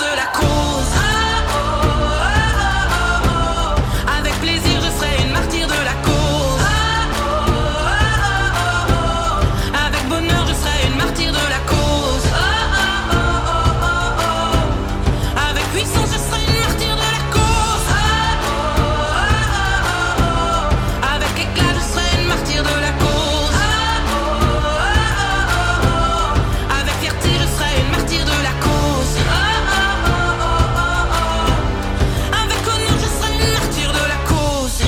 de la cause. Ah, oh, oh, oh, oh, oh. Avec plaisir, je serai une martyre de la cause. Ah, oh, oh, oh, oh, oh. Avec bonheur, je serai une martyre de la cause. Ah, oh, oh, oh, oh, oh. Avec puissance, je serai une martyre de la cause. Ah, oh, oh, oh, oh, oh. Avec éclat, je serai une martyre de la cause. Ah, oh, oh, oh, oh. Avec fierté, je serai une martyre de la cause. Ah, oh, oh, oh, oh, oh. Avec honneur, je serai une martyre de la cause.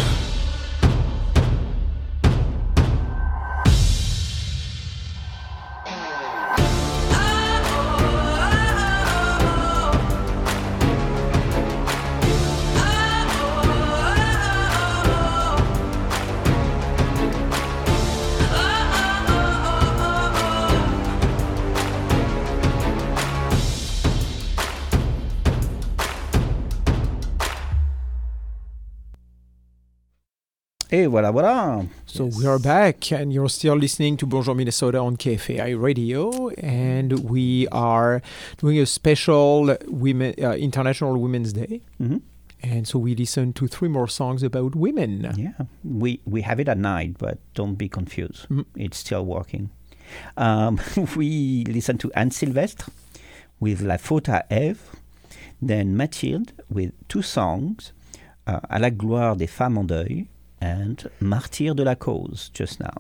Et voilà, voilà. So we are back, and you're still listening to Bonjour Minnesota on K F A I Radio, and we are doing a special women, uh, International Women's Day. Mm-hmm. And so we listen to three more songs about women. Yeah, we we have it at night, but don't be confused. Mm. It's still working. Um, we listen to Anne Sylvestre with La Faute à Ève, then Mathilde with two songs, uh, À la gloire des femmes en deuil, and Martyr de la cause just now.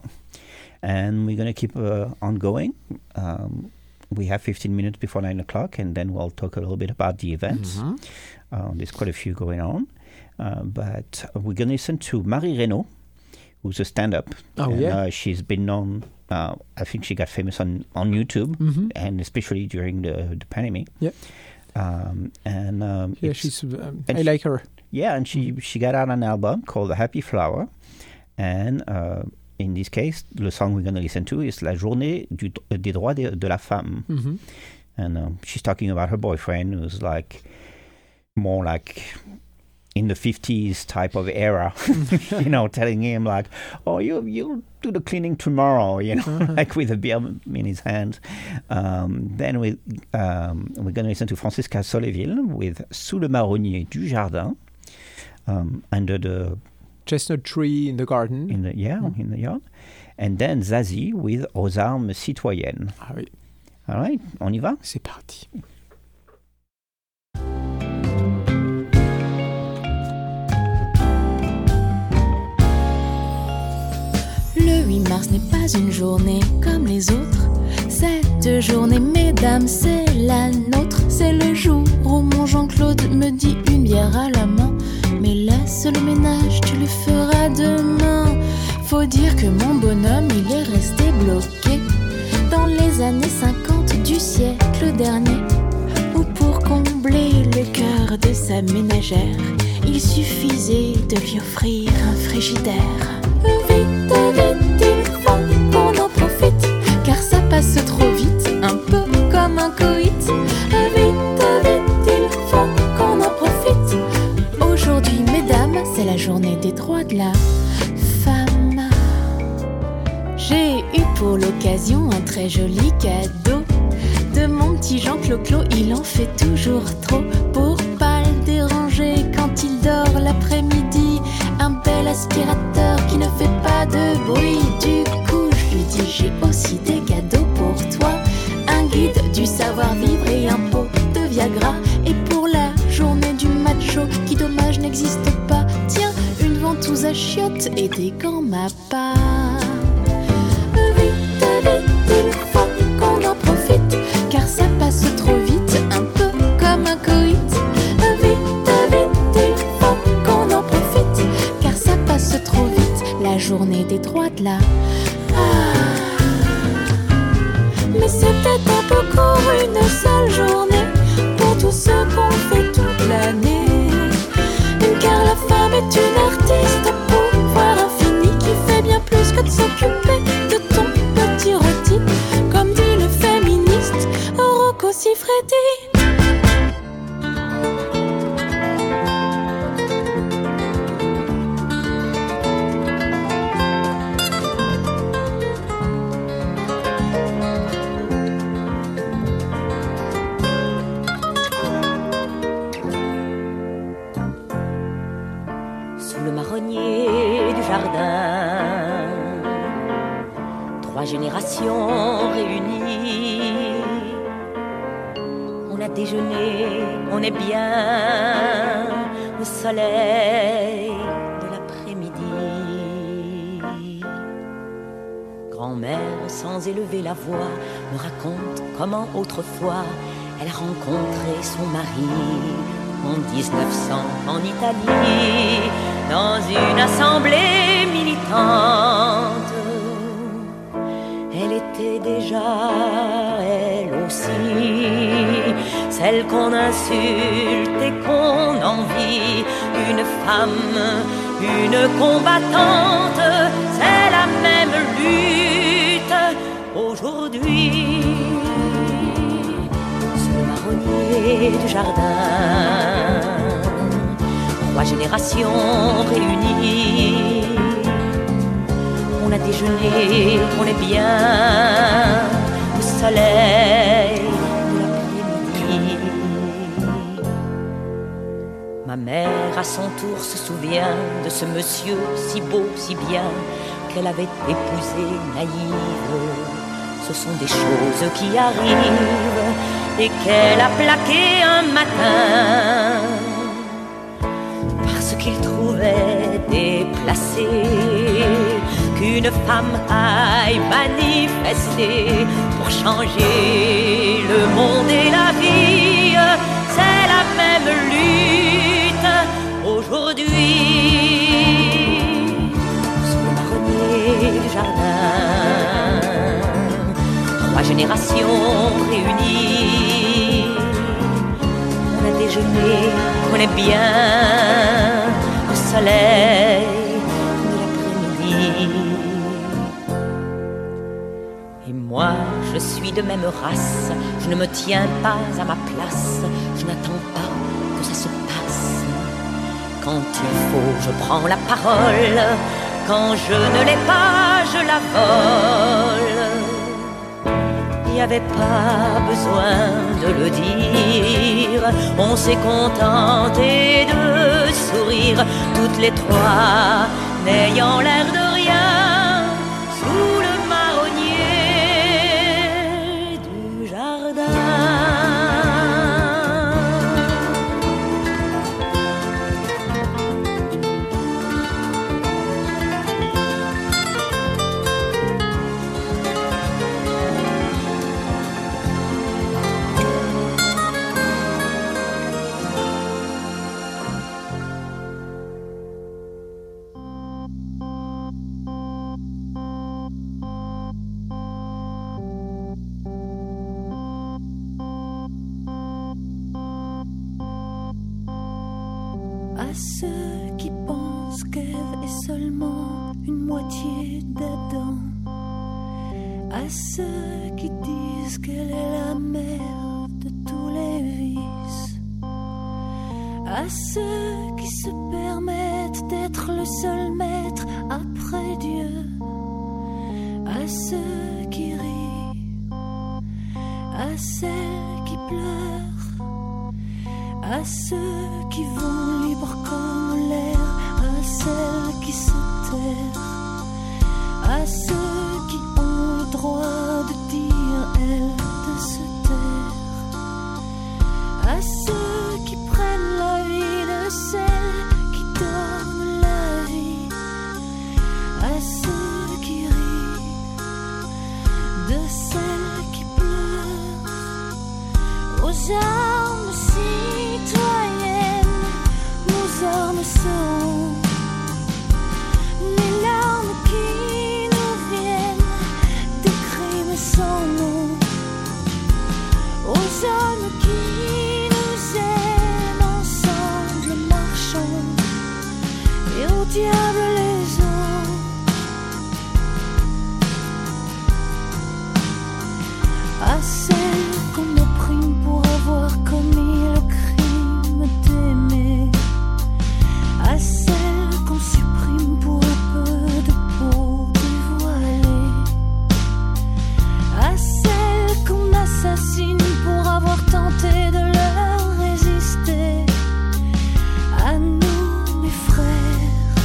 And we're going to keep uh, on going. Um, we have fifteen minutes before nine o'clock, and then we'll talk a little bit about the events. Mm-hmm. Uh, there's quite a few going on. Uh, but we're going to listen to Marie Reynaud, who's a stand-up. Oh, and, yeah. Uh, she's been known, uh, I think she got famous on, on YouTube, Mm-hmm. and especially during the, the pandemic. Yeah. Um, and um, Yeah, it's- she's. Um, and I she- like her. Yeah, and she, she got out an album called The Happy Flower. And uh, in this case, the song we're going to listen to is La Journée du, des droits de, de la femme. Mm-hmm. And um, she's talking about her boyfriend, who's like more like in the fifties type of era, you know, telling him like, oh, you, you'll do the cleaning tomorrow, you know, Uh-huh. like with a beer in his hand. Um, then we, um, we're going to listen to Francisca Soleville with Sous le marronnier du jardin, um, under the, Chestnut tree in the garden. in the, yeah, Mm. in the yard. And then Zazie with Aux armes citoyennes. Ah oui, All right, on y va? c'est parti. Le huit mars n'est pas une journée comme les autres. Cette journée, mesdames, c'est la nôtre. C'est le jour où mon Jean-Claude me dit une bière à la main. Mais laisse le ménage, tu le feras demain. Faut dire que mon bonhomme, il est resté bloqué dans les années cinquante du siècle dernier, où pour combler le cœur de sa ménagère, il suffisait de lui offrir un frigidaire. Vite, vite, il faut qu'on en profite, car ça passe trop vite, un peu comme un coït. Vite, vite, il faut qu'on en profite. Aujourd'hui, mesdames, c'est la journée des droits de la femme. J'ai eu pour l'occasion un très joli cadeau de mon petit Jean Clo-Clo. Il en fait toujours trop pour pas le déranger quand il dort l'après-midi. Un bel aspirateur qui ne fait pas de bruit. Du coup, je lui dis j'ai aussi des cadeaux pour toi. Un guide du savoir-vivre et un pot de Viagra. Et pour la journée du macho qui dommage n'existe pas, tiens, une ventouse à chiottes et des gants ma part. Vite, vite, il faut qu'on en profite, car ça passe trop vite, un peu comme un coït. Vite, vite, il faut qu'on en profite, car ça passe trop vite, la journée des droits de la... Ah. Mais c'est peut-être un peu court, une seule journée, pour tout ce qu'on fait toute l'année. Car la femme est une artiste à pouvoir infini, qui fait bien plus que de s'occuper de ton petit rôti, comme dit le féministe Rocco Siffredi. le marronnier du jardin. Trois générations réunies. On a déjeuné, on est bien au soleil de l'après-midi. Grand-mère, sans élever la voix, me raconte comment autrefois elle a rencontré son mari en dix-neuf cents en Italie, dans une assemblée militante. Elle était déjà, elle aussi, celle qu'on insulte et qu'on envie, une femme, une combattante. C'est la même lutte aujourd'hui. Ce marronnier du jardin, trois générations réunies. On a déjeuné, on est bien au soleil de l'après-midi. Ma mère à son tour se souvient de ce monsieur si beau, si bien, qu'elle avait épousé naïve. Ce sont des choses qui arrivent et qu'elle a plaqué un matin parce qu'il trouvait déplacé qu'une femme aille manifester pour changer le monde et la vie. C'est la même lutte aujourd'hui. Sous le marronnier du jardin, trois générations réunies. On a déjeuné, on est bien au soleil de l'après-midi. Et moi, je suis de même race, je ne me tiens pas à ma place, je n'attends pas que ça se passe. Quand il faut, je prends la parole, quand je ne l'ai pas, je la vole. Il n'y avait pas besoin de le dire, on s'est contenté de sourire, toutes les trois, n'ayant l'air de rien, sous le marronnier du jardin. À ceux qui pensent qu'Ève est seulement une moitié d'Adam, à ceux qui disent qu'elle est la mère de tous les vices, à ceux qui se permettent d'être le seul maître après Dieu, à ceux qui rient, à celles qui pleurent, à ceux qui vont libres comme l'air, à celles qui se tairent, à ceux qui ont le droit de dire, elles de se taire, à ceux qui prennent la vie de celles qui donnent la vie, à ceux qui rient, de celles qui pleurent, aux armes citoyennes, nos armes sont les larmes qui nous viennent des crimes sans nom, aux hommes qui nous aiment, ensemble marchons, et au diable les os. À celles qu'on opprime pour avoir commis le crime d'aimer, à celles qu'on supprime pour un peu de peau dévoilée, à celles qu'on assassine pour avoir tenté de leur résister, à nous mes frères,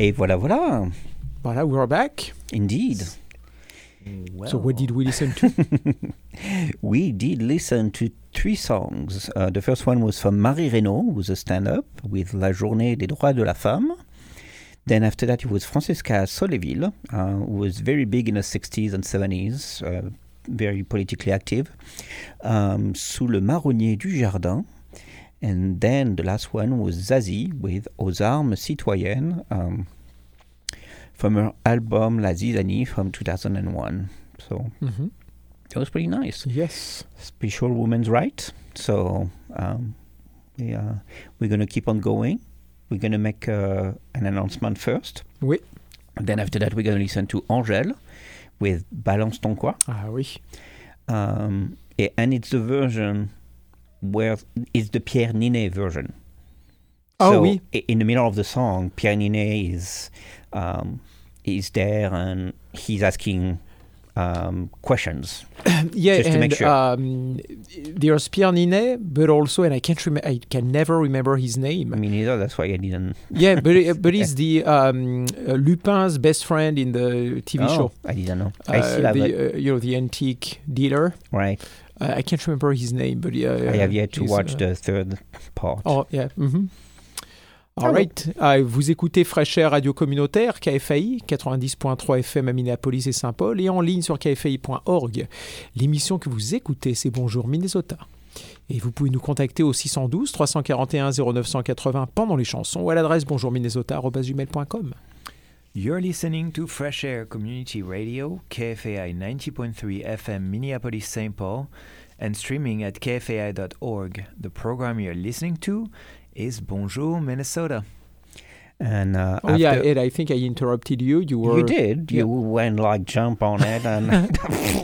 Et voilà, voilà. Voilà, we're back. Indeed. Well. So what did we listen to? We did listen to three songs. Uh, the first one was from Marie Reynaud, who's a stand-up with La Journée des droits de la femme. Then after that, it was Francesca Solleville, uh, who was very big in the sixties and seventies, uh, very politically active, um, Sous le marronnier du jardin. And then the last one was Zazie with Aux armes citoyennes, um, from her album La Zizanie from two thousand one. So mm-hmm. that was pretty nice. Yes. Special women's rights. So um, we, uh, we're going to keep on going. We're going to make uh, an announcement first. Oui. And then after that, we're going to listen to Angèle with Balance ton quoi. Ah oui. Um, and it's the version where it's the Pierre Ninet version. Oh so oui. In the middle of the song, Pierre Ninet is um, is there and he's asking um, questions. Yeah, just to and make sure. um, there's Pierre Ninet, but also, and I can't remember, I can never remember his name. I mean, neither. That's why I didn't. Yeah, but but he's the um, uh, Lupin's best friend in the T V oh, show. I didn't know. Uh, I still have the, it. uh, you know, the antique dealer. Right. Uh, I can't remember his name, but yeah. I have yet to watch uh, the third part. Oh yeah. Mm-hmm. All Ah right. Uh, vous écoutez Fresh Air Radio Communautaire, K F A I, quatre-vingt-dix point trois F M à Minneapolis et Saint-Paul, et en ligne sur K F A I point org. L'émission que vous écoutez, c'est Bonjour Minnesota. Et vous pouvez nous contacter au six un deux, trois quatre un, zéro neuf huit zéro pendant les chansons ou à l'adresse bonjour minnesota arobase gmail point com. You're listening to Fresh Air Community Radio, K F A I ninety point three F M Minneapolis Saint Paul, and streaming at k f a i dot org. The program you're listening to is Bonjour Minnesota. And uh, oh yeah, Ed, I think I interrupted you. You were. You did. Yeah. You went like jump on it, and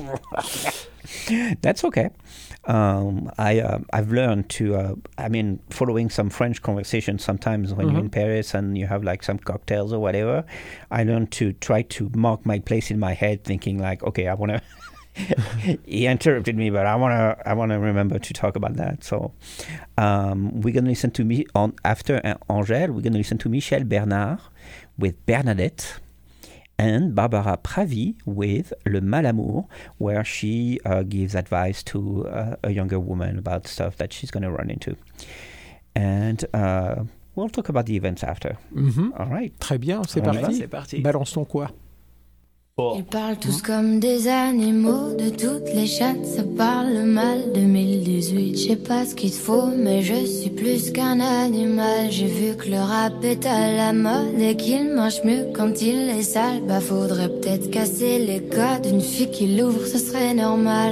that's okay. Um, I uh, I've learned to. Uh, I mean, following some French conversations sometimes when Mm-hmm. you're in Paris and you have like some cocktails or whatever. I learned to try to mark my place in my head, thinking like, okay, I want to. He interrupted me, but I wanna I wanna remember to talk about that. So um, we're gonna listen to me on after Angèle. We're gonna listen to Michel Bernard with Bernadette, and Barbara Pravi with Le Malamour, where she uh, gives advice to uh, a younger woman about stuff that she's gonna run into. And uh, we'll talk about the events after. Mm-hmm. All right. Très bien, c'est On parti. C'est parti. Balance ton quoi. Ils parlent tous comme des animaux, de toutes les chattes, ça parle mal. deux mille dix-huit, je sais pas ce qu'il te faut, mais je suis plus qu'un animal. J'ai vu que le rap est à la mode et qu'il mange mieux quand il est sale. Bah faudrait peut-être casser les codes, une fille qui l'ouvre, ce serait normal.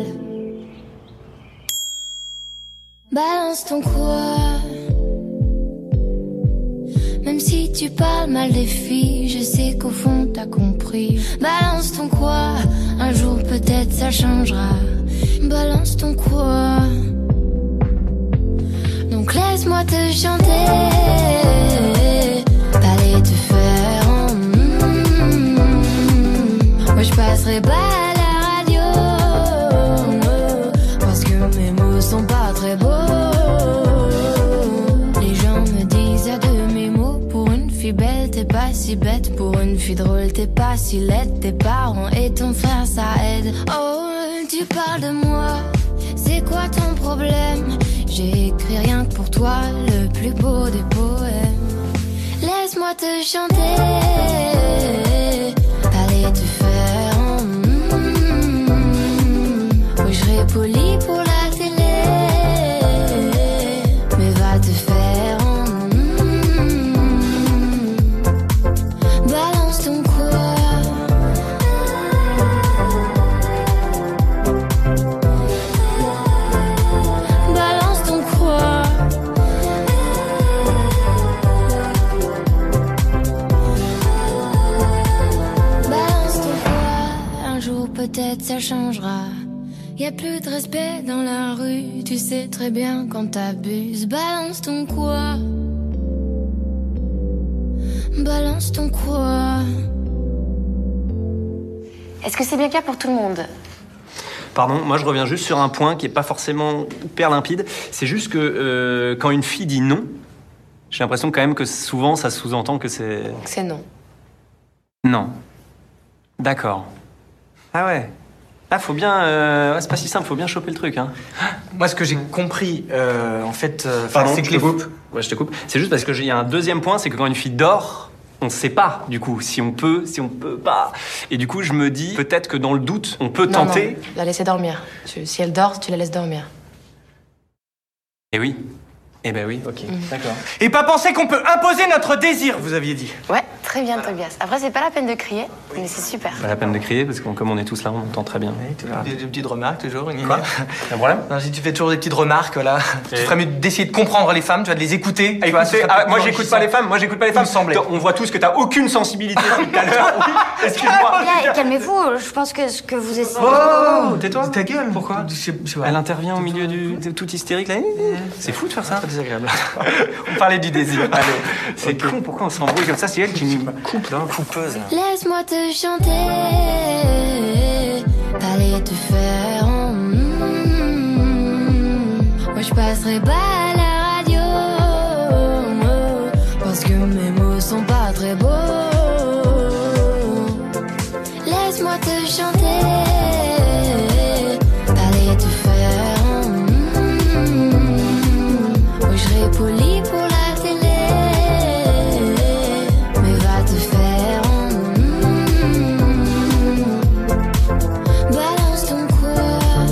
Balance ton quoi. Même si tu parles mal des filles, je sais qu'au fond t'as compris. Balance ton quoi, un jour peut-être ça changera. Balance ton quoi. Donc laisse-moi te chanter, t'allais te faire en mm, moi je passerai pas à la radio, parce que mes mots sont pas très beaux. Les gens me disent à deux mes mots. Belle, t'es pas si bête. Pour une fille drôle, t'es pas si laide. Tes parents et ton frère, ça aide. Oh, tu parles de moi, c'est quoi ton problème? J'ai écrit rien que pour toi, le plus beau des poèmes. Laisse-moi te chanter, t'allais te faire en mm, oui, je serai poli pour la télé, mais va te faire en peut-être ça changera. Y'a plus de respect dans la rue, tu sais très bien quand t'abuses. Balance ton quoi. Balance ton quoi. Est-ce que c'est bien clair pour tout le monde? Pardon, moi je reviens juste sur un point qui est pas forcément hyper limpide. C'est juste que euh, quand une fille dit non, j'ai l'impression quand même que souvent ça sous-entend que c'est... C'est non. Non. D'accord. Ah ouais. Ah, faut bien... Euh... Ouais, c'est pas si simple, faut bien choper le truc, hein. Moi, ce que j'ai compris, euh, en fait... Euh, Pardon, c'est que je les... te coupe. Ouais, je te coupe. C'est juste parce qu'il y a un deuxième point, c'est que quand une fille dort, on sait pas, du coup, si on peut, si on peut pas. Et du coup, je me dis, peut-être que dans le doute, on peut Non, tenter... non, la laisser dormir. Tu- si elle dort, tu la laisses dormir. Eh oui. Eh ben oui, ok, d'accord. Et pas penser qu'on peut imposer notre désir, vous aviez dit. Ouais, très bien, Tobias. Après, c'est pas la peine de crier, mais c'est super. Pas la peine de crier, parce que comme on est tous là, on entend très bien. Des, des petites remarques, toujours. Une Quoi? Un problème? Non, si tu fais toujours des petites remarques, là, tu ferais mieux d'essayer de comprendre les femmes, tu vas de les écouter. Ah, tu vois, écoutez, ce serait ah, plus moi j'écoute pas les femmes, moi j'écoute pas les femmes. Il me semblait. On voit tous que t'as aucune sensibilité depuis tout à l'heure. Oui, excuse-moi. Bien, calmez-vous, je pense que ce que vous essayez... Oh, tais-toi. Ta gueule. Pourquoi? Elle intervient au milieu du... tout hystérique là. C'est fou de faire ça. C'est désagréable. On parlait du désir. Allez. C'est con, pourquoi on s'embrouille comme ça? C'est elle qui nous coupe là. Coupeuse. Laisse-moi te chanter, aller te faire en... Moi je passerai pas à la radio, parce que mes mots sont pas très beaux. Laisse-moi te chanter, aller te faire en... Moi je serai poli pour la télé, mais va te faire en... Balance ton quoi.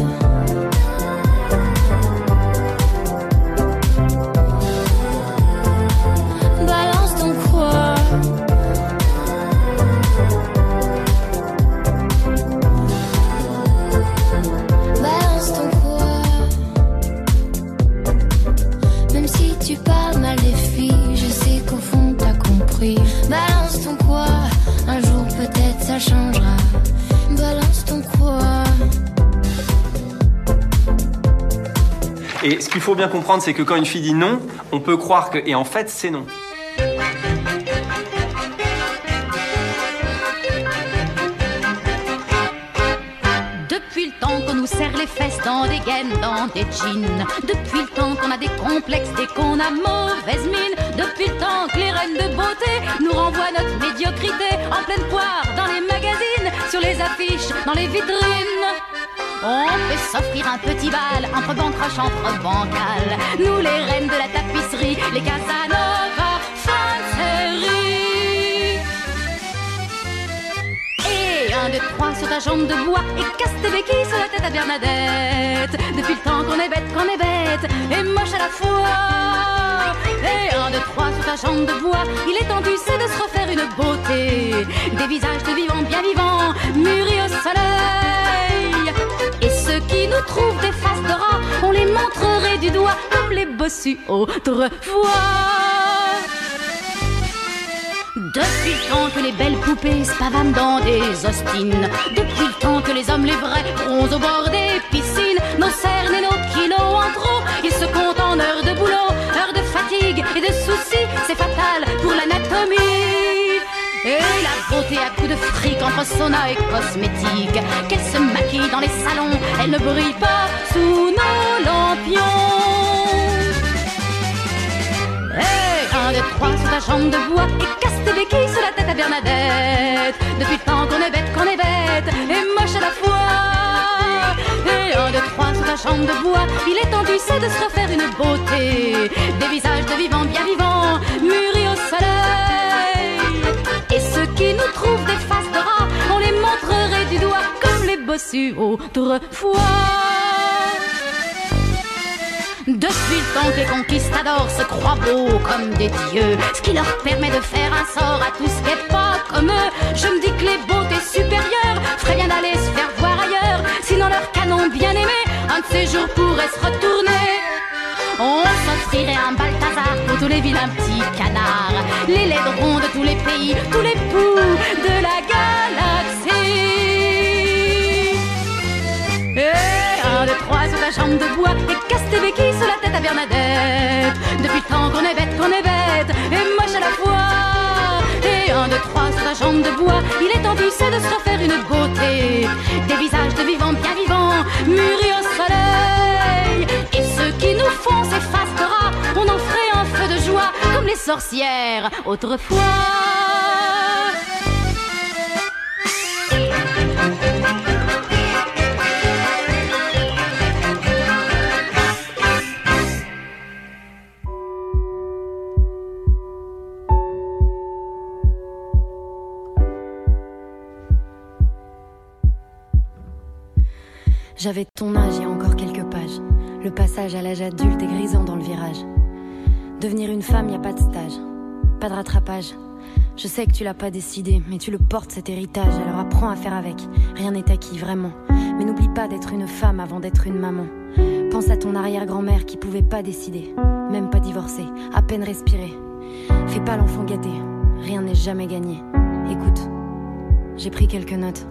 Balance ton quoi. Balance ton quoi. Même si tu parles mal des filles, je sais qu'au fond t'as compris. Balance ton quoi. Un jour peut-être ça changera. Balance ton quoi. Et ce qu'il faut bien comprendre, c'est que quand une fille dit non, on peut croire que... Et en fait, c'est non. Depuis le temps qu'on nous serre les fesses dans des gaines, dans des jeans. Depuis le temps qu'on a des complexes dès qu'on a mauvaise mine. Depuis le temps que les reines de beauté nous renvoient notre médiocrité en pleine poire dans les magazines, sur les affiches, dans les vitrines. On peut s'offrir un petit bal entre bancroche, entre bancal. Nous les reines de la tapisserie, les Casanova, fin de série. Et un, deux, trois sur ta jambe de bois et casse tes béquilles sur la tête à Bernadette. Depuis le temps qu'on est bête, qu'on est bête et moche à la fois. Et un, deux, trois sur ta jambe de bois, il est temps tu sais de se refaire une beauté. Des visages de vivants, bien vivants, mûris au soleil. Et ceux qui nous trouvent des faces de rats, on les montrerait du doigt comme les bossus autrefois. Depuis le temps que les belles poupées se pavanent dans des ostines, depuis le temps que les hommes les vrais bronzent au bord des piscines, nos cernes et nos kilos en trop, ils se comptent en heures de boulot, heures de fatigue et de soucis, c'est fatal pour l'anatomie. Et la beauté à coups de fric entre sauna et cosmétique, qu'elle se maquille dans les salons, elle ne brille pas sous nos lampions. Et un, deux, trois sur ta jambe de bois et casse tes béquilles sur la tête à Bernadette. Depuis le temps qu'on est bête, qu'on est bête et moche à la fois. Et un, deux, trois sur ta jambe de bois, il est temps tu sais de se refaire une beauté. Des visages de vivants, bien vivants, mûris au soleil. Et ceux qui nous trouvent des faces de rats, on les montrerait du doigt comme les bossus autrefois. Depuis le temps que les conquistadors se croient beaux comme des dieux, ce qui leur permet de faire un sort à tout ce qui est pas comme eux. Je me dis que les beautés supérieures feraient bien d'aller se faire voir ailleurs, sinon leur canon bien aimé, un de ces jours pourrait se retourner. On s'offrirait un Balthazar pour tous les vilains petits canards, les laiderons de tous les pays, tous les poux de la galaxie. Et un, deux, trois sur ta jambe de bois et casse tes béquilles sur la tête à Bernadette. Depuis le temps qu'on est bête, qu'on est bête et moche à la fois. Et un, deux, trois sur ta jambe de bois, il est temps tu sais de se refaire une beauté. Des visages de vivants, bien vivants, mûris au soleil. Et ceux qui nous font ces faces de rats, on en ferait un feu de joie comme les sorcières autrefois. J'avais ton âge il y a encore quelques pages. Le passage à l'âge adulte est grisant dans le virage. Devenir une femme, y a pas de stage, pas de rattrapage. Je sais que tu l'as pas décidé, mais tu le portes cet héritage. Alors apprends à faire avec, rien n'est acquis vraiment. Mais n'oublie pas d'être une femme avant d'être une maman. Pense à ton arrière-grand-mère qui pouvait pas décider, même pas divorcer, à peine respirer. Fais pas l'enfant gâté, rien n'est jamais gagné. Écoute, j'ai pris quelques notes.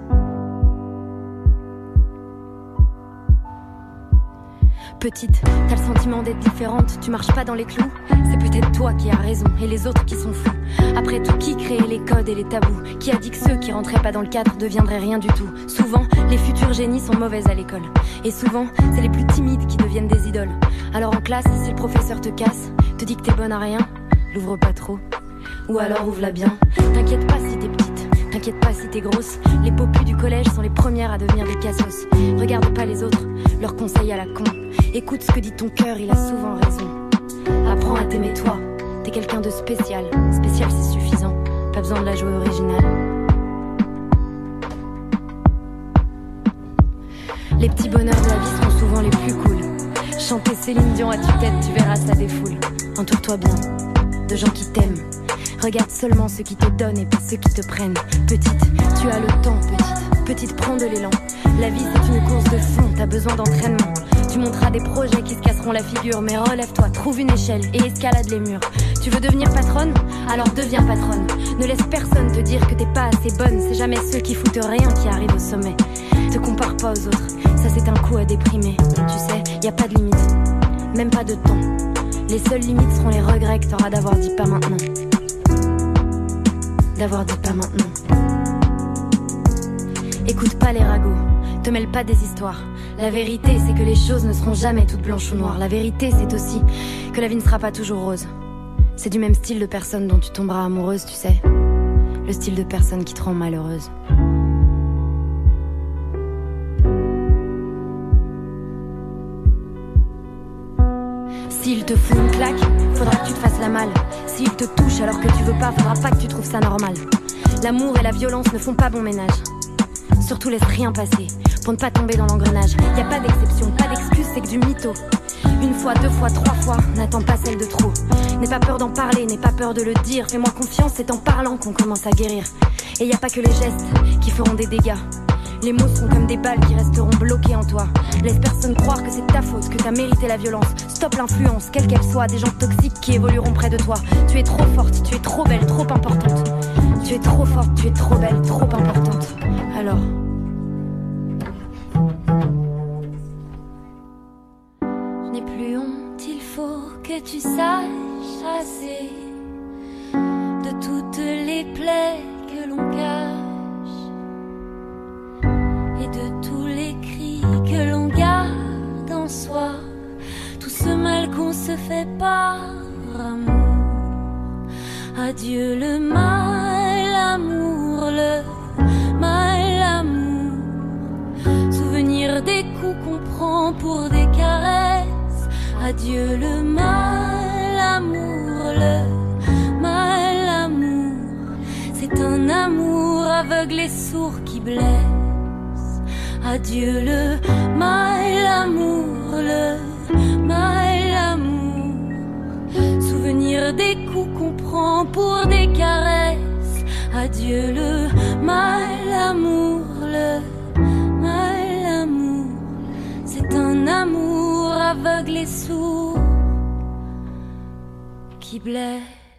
Petite, t'as le sentiment d'être différente, tu marches pas dans les clous. C'est peut-être toi qui as raison et les autres qui sont fous. Après tout, qui créait les codes et les tabous? Qui a dit que ceux qui rentraient pas dans le cadre deviendraient rien du tout? Souvent, les futurs génies sont mauvaises à l'école. Et souvent, c'est les plus timides qui deviennent des idoles. Alors en classe, si le professeur te casse, te dit que t'es bonne à rien, l'ouvre pas trop. Ou alors ouvre-la bien. T'inquiète pas si t'es petite, t'inquiète pas si t'es grosse. Les popus du collège sont les premières à devenir des cassos. Regarde pas les autres, leurs conseils à la con. Écoute ce que dit ton cœur, il a souvent raison. Apprends à t'aimer toi, t'es quelqu'un de spécial. Spécial c'est suffisant, pas besoin de la jouer originale. Les petits bonheurs de la vie sont souvent les plus cool. Chanter Céline Dion à tue-tête, tu verras ça défoule. Entoure-toi bien de gens qui t'aiment. Regarde seulement ceux qui te donnent et pas ceux qui te prennent. Petite, tu as le temps, petite. Petite, prends de l'élan. La vie c'est une course de fond, t'as besoin d'entraînement. Tu monteras des projets qui se casseront la figure. Mais relève-toi, trouve une échelle et escalade les murs. Tu veux devenir patronne? Alors deviens patronne. Ne laisse personne te dire que t'es pas assez bonne. C'est jamais ceux qui foutent rien qui arrivent au sommet. Te compare pas aux autres, ça c'est un coup à déprimer. Tu sais, y a pas de limite, même pas de temps. Les seules limites seront les regrets que t'auras d'avoir dit pas maintenant. D'avoir dit pas maintenant. Écoute pas les ragots, te mêle pas des histoires. La vérité c'est que les choses ne seront jamais toutes blanches ou noires. La vérité c'est aussi que la vie ne sera pas toujours rose. C'est du même style de personne dont tu tomberas amoureuse, tu sais. Le style de personne qui te rend malheureuse. S'il te fout une claque, faudra que tu te fasses la malle. S'il te touche alors que tu veux pas, faudra pas que tu trouves ça normal. L'amour et la violence ne font pas bon ménage. Surtout laisse rien passer, pour ne pas tomber dans l'engrenage. Y a pas d'exception, pas d'excuse, c'est que du mytho. Une fois, deux fois, trois fois, n'attends pas celle de trop. N'aie pas peur d'en parler, n'aie pas peur de le dire. Fais-moi confiance, c'est en parlant qu'on commence à guérir. Et y a pas que les gestes qui feront des dégâts. Les mots seront comme des balles qui resteront bloquées en toi. Laisse personne croire que c'est ta faute, que t'as mérité la violence. Stop l'influence, quelle qu'elle soit, des gens toxiques qui évolueront près de toi. Tu es trop forte, tu es trop belle, trop importante. Tu es trop forte, tu es trop belle, trop importante. Alors... Je n'ai plus honte, il faut que tu saches assez de toutes les plaies que l'on cache et de tous les cris que l'on garde en soi. Tout ce mal qu'on se fait par amour. Adieu le mal, amour, le mal, amour. Souvenir des coups qu'on prend pour des caresses. Adieu le mal, amour, le mal, amour. C'est un amour aveugle et sourd qui blesse. Adieu le mal, amour, le mal, amour. Souvenir des coups qu'on prend pour des caresses. Adieu le mal, amour, le mal, amour. C'est un amour aveugle et sourd qui blesse.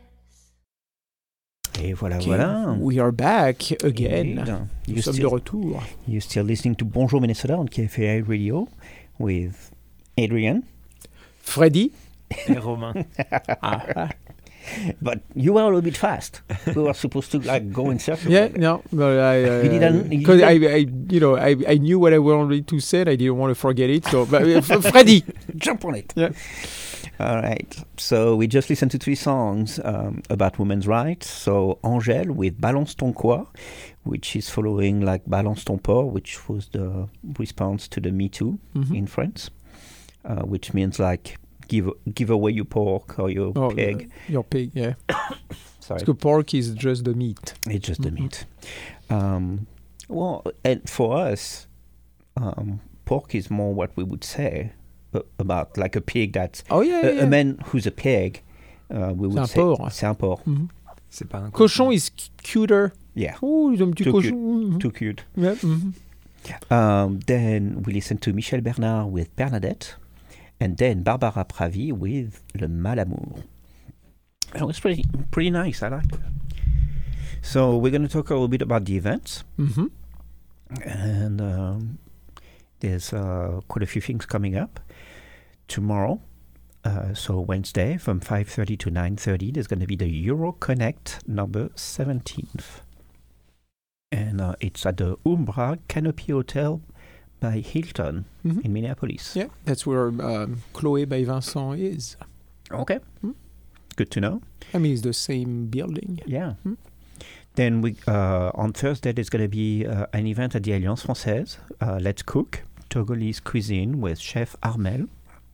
Et voilà, Okay. voilà. We are back again. Indeed. Nous You sommes still- de retour. You're still listening to Bonjour Minnesota on K F A I Radio with Adrian. Freddy. Et Romain. Ah. But you were a little bit fast. We were supposed to like go in circles. Yeah, no, but I, uh, You didn't- you because I, didn't- I, you know, I, I knew what I wanted to say. I didn't want to forget it. So, but, uh, F- Freddy, jump on it. Yeah. All right. So we just listened to three songs um, about women's rights. So Angèle with Balance ton quoi, which is following like Balance ton porc, which was the response to the Me Too Mhm. in France, uh, which means like give give away your pork or your Oh, pig. uh, your pig, yeah. Sorry. Because pork is just the meat. It's just the Mhm. meat. Um, well, and for us, um, pork is more what we would say uh, about like a pig that's oh yeah, yeah, a, yeah. a man who's a pig. Uh, we would c'est un say porc. C'est un porc. Mm-hmm. C'est pas un cochon is cuter. Yeah. Oh, ils ont un petit Too cochon. cute. Mm-hmm. Too cute. Yeah. Mm-hmm. Um, then we listen to Michel Bernard with Bernadette, and then Barbara Pravi with Le Malamour. It was pretty pretty nice. I liked it. So we're going to talk a little bit about the events, mm-hmm. and um, there's uh, quite a few things coming up tomorrow. Uh, so Wednesday from five thirty to nine thirty, there's going to be the Euroconnect number seventeenth. And uh, it's at the Umbra Canopy Hotel by Hilton mm-hmm. in Minneapolis. Yeah, that's where um, Chloé by Vincent is. Okay. Mm. Good to know. I mean, it's the same building. Yeah. Mm. Then we uh, on Thursday, there's going to be uh, an event at the Alliance Française. Uh, Let's Cook, Togolese cuisine with Chef Armel.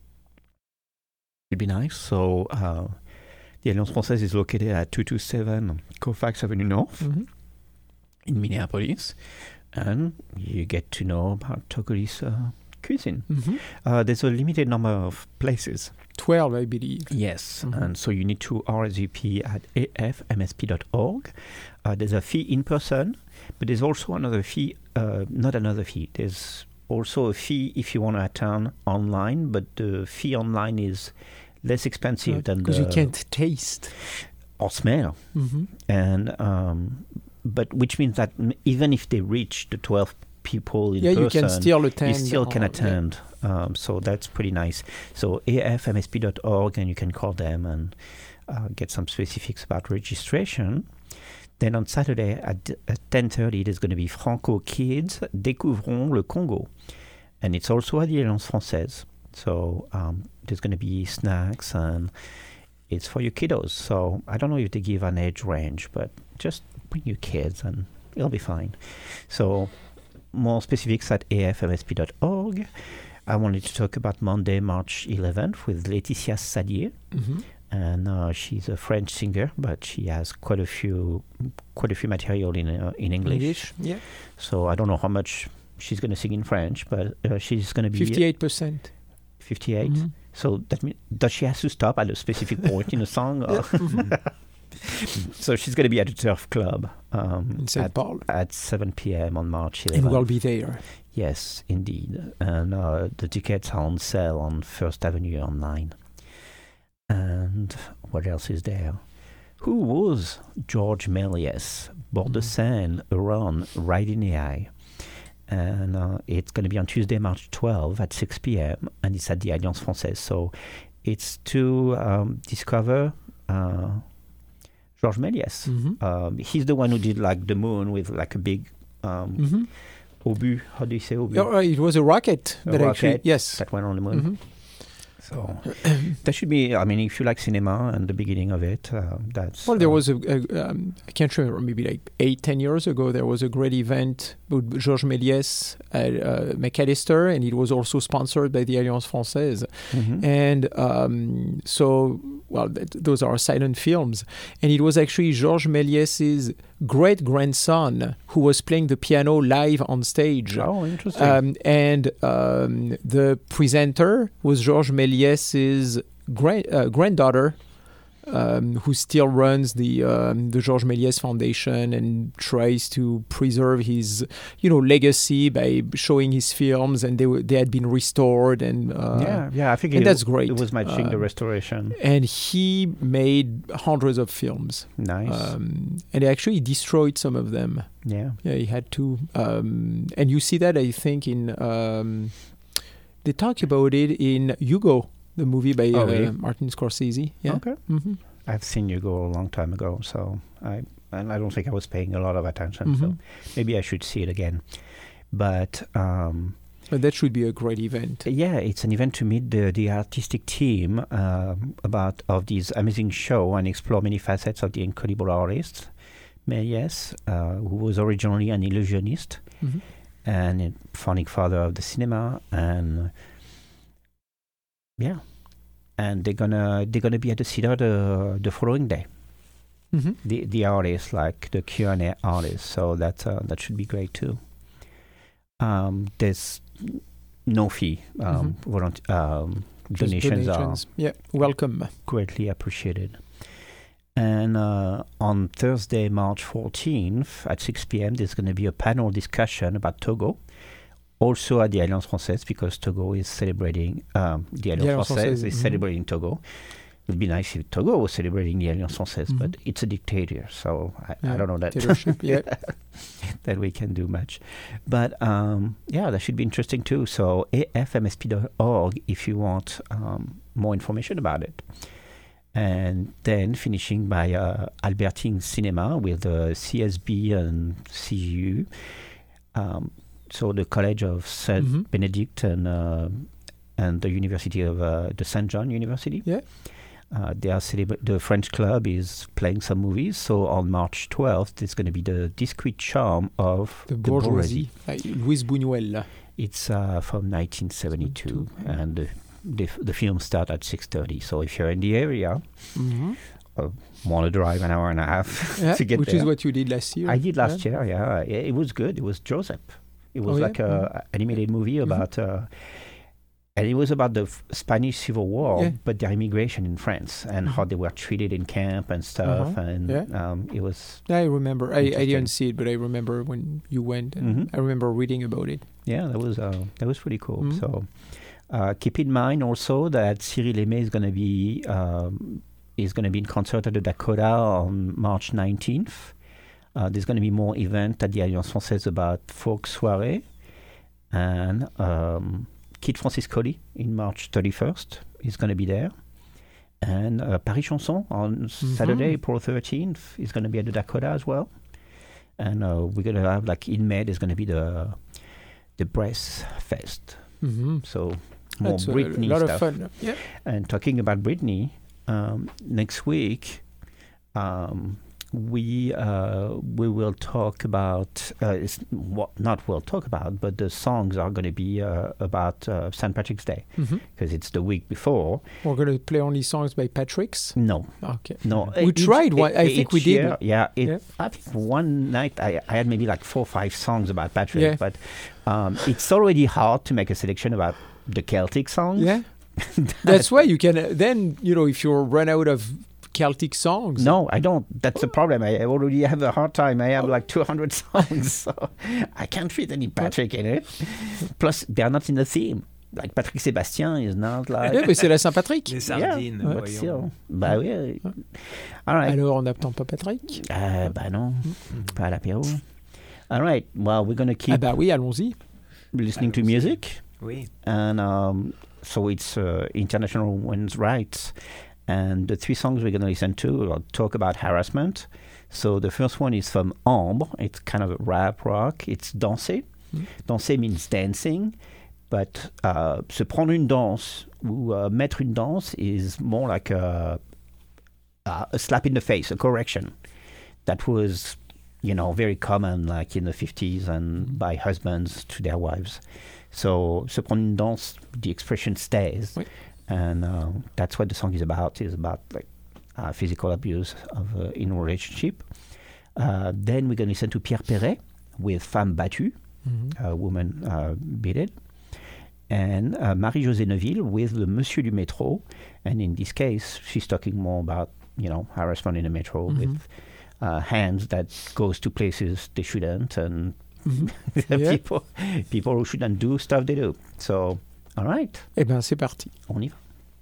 It'll be nice. So uh, the Alliance Française is located at two twenty-seven Colfax Avenue North. Mm-hmm. in Minneapolis, and you get to know about Togolese uh, cuisine. Mm-hmm. Uh, there's a limited number of places. twelve, I believe. Yes, mm-hmm. and so you need to R S V P at a f m s p dot org. Uh, there's a fee in person, but there's also another fee, uh, not another fee, there's also a fee if you want to attend online, but the fee online is less expensive right. than the... Because you can't taste. Or smell. Mm-hmm. And... Um, But which means that m- even if they reach the twelve people in yeah, person, you can still attend. you still can or, attend. Yeah. Um, so that's pretty nice. So a f m s p dot org, and you can call them and uh, get some specifics about registration. Then on Saturday at, at ten thirty, there's going to be Franco Kids Découvrons le Congo. And it's also at the Alliance Française. So um, there's going to be snacks, and it's for your kiddos. So I don't know if they give an age range, but just bring your kids and it'll be fine. So more specifics at a f m s p dot org. I wanted to talk about Monday, March eleventh with Laetitia Sadier. Mm-hmm. And uh, she's a French singer, but she has quite a few quite a few material in uh, in English. English, yeah. So I don't know how much she's going to sing in French, but uh, she's going to be... fifty-eight percent. fifty-eight? Mm-hmm. So that mean, does she have to stop at a specific point in a song? Or? Mm-hmm. So she's going to be at the Turf Club um, in Saint at, Paul at seven p.m. on March eleventh. And we'll be there. Yes, indeed. And uh, the tickets are on sale on First Avenue online. And what else is there? Who was George Méliès? Bord de Seine, around Riding A I. And uh, it's going to be on Tuesday, March twelfth at six p.m. and it's at the Alliance Française. So it's to um, discover uh, Georges Méliès. Mm-hmm. Um, he's the one who did like the moon with like a big um, mm-hmm. obus. How do you say obus? Oh, it was a rocket. A that rocket actually, yes. that went on the moon. Mm-hmm. So that should be, I mean, if you like cinema and the beginning of it, uh, that's... Well, there uh, was a, a um, I can't remember, maybe like eight, ten years ago, there was a great event with Georges Méliès at uh, McAllister, and it was also sponsored by the Alliance Française. Mm-hmm. And um, so, well, th- those are silent films. And it was actually Georges Méliès's great-grandson who was playing the piano live on stage. Oh, interesting. Um, and um, the presenter was Georges Méliès's grand, uh, granddaughter, um, who still runs the um, the Georges Méliès Foundation and tries to preserve his, you know, legacy by showing his films, and they were, they had been restored, and uh, yeah, yeah, I think and it, that's great. It was matching uh, the restoration. And he made hundreds of films. Nice. Um, and he actually destroyed some of them. Yeah. Yeah, he had to. Um, and you see that, I think, in... Um, they talk about it in Hugo, the movie by oh, uh, really? Martin Scorsese. Yeah. Okay. Mm-hmm. I've seen Hugo a long time ago, so I and I don't think I was paying a lot of attention. Mm-hmm. So maybe I should see it again. But um, but that should be a great event. Yeah, it's an event to meet the the artistic team uh, about of this amazing show and explore many facets of the incredible artist Méliès, uh, who was originally an illusionist. Mm-hmm. And a founding father of the cinema, and yeah, and they're gonna they're gonna be at the theater the the following day. Mm-hmm. The the artists, like the Q and A artists, so that uh, that should be great too. Um, there's no fee. Um, Mhm. volunteer, um, Just donations, donations. are Yeah, welcome. greatly appreciated. And uh, on Thursday, March fourteenth at six p.m., there's going to be a panel discussion about Togo. Also at the Alliance Française, because Togo is celebrating, um, the Alliance Alliance Française Française, is mhm. celebrating Togo. It would be nice if Togo was celebrating the Alliance Française, Mhm. but it's a dictator, so I, Yeah, I don't know that dictatorship, yeah. that we can do much. But um, yeah, that should be interesting too. So a f m s p dot org if you want um, more information about it. And then finishing by uh, Albertine Cinema with uh, C S B and C G U. Um, so the College of Saint Mhm. Benedict and uh, and the University of uh, the Saint John University. Yeah. Uh, they are celebra- the French club is playing some movies. So on March twelfth, there's going to be the Discreet Charm of The Bourgeoisie. Uh, Louise Buñuel. It's uh, from nineteen seventy-two, and the, the the film starts at six thirty. So if you're in the area, Mhm. uh, want to drive an hour and a half Yeah, to get which there. is what you did last year. I did last yeah. year. Yeah, it, it was good. It was Joseph. It was Oh, yeah? like a animated movie about, uh, and it was about the f- Spanish Civil War, Yeah. but their immigration in France and how they were treated in camp and stuff. Uh-huh. And Yeah. um, it was I remember. I, I interesting. didn't see it, but I remember when you went, and Mhm. I remember reading about it. Yeah, that was uh, that was pretty cool. Mhm. So uh, keep in mind also that Cyril Aimé is going to be um, is going to be in concert at the Dakota on March nineteenth. Uh, there's going to be more events at the Alliance Française about folk soirée, and um, Kid Francis Colley in March thirty-first is going to be there. And uh, Paris Chanson on Saturday, April thirteenth, is going to be at the Dakota as well. And uh, we're going to have, like, in May, there's going to be the the Breast Fest. Mhm. So more That's a Britney lot of stuff. fun. Yeah. And talking about Britney, um, next week um, we uh, we will talk about uh, it's what not we'll talk about, but the songs are going to be uh, about uh, Saint Patrick's Day because Mhm. it's the week before. We're going to play only songs by Patrick's. No. Okay. No, We each- tried one- I e- think we each did. year, Yeah, it, Yeah. I think one night I, I had maybe like four or five songs about Patrick, Yeah. but um, it's already hard to make a selection about the Celtic songs. Yeah. That's why you can uh, then, you know, if you run out of Celtic songs. No, I don't. That's the problem. I already have a hard time. I have like two hundred songs, so I can't fit any Patrick in it. Plus, they're not in the theme. Like Patrick Sébastien is not like. Yeah, mais c'est la Saint-Patrick. Les sardines, Yeah, but voyons. still. Bah oui. All right. Alors, on n'attend pas Patrick. Euh, bah non, pas à l'apéro. All right. Well, we're gonna keep Ah bah oui, allons-y. listening to music. Oui. And um, so it's uh, International Women's Rights. And the three songs we're going to listen to will talk about harassment. So the first one is from Ambre. It's kind of a rap rock. It's Danser. Mm. Danser means dancing. But uh, se prendre une danse ou uh, mettre une danse is more like a, a, a slap in the face, a correction. That was, you know, very common like in the fifties and by husbands to their wives. So se prendre une danse, the expression stays. Oui. And uh, that's what the song is about. It's about like uh, physical abuse of uh, in a relationship. Uh, then we're going to listen to Pierre Perret with Femme battue, Mhm. a woman uh, beaten. And uh, Marie-Josée Neuville with the Monsieur du Métro. And in this case, she's talking more about, you know, harassment in the metro Mhm. with uh, hands that goes to places they shouldn't and Mhm. Yeah. people, people who shouldn't do stuff they do. So, all right. Eh ben, c'est parti. On y va.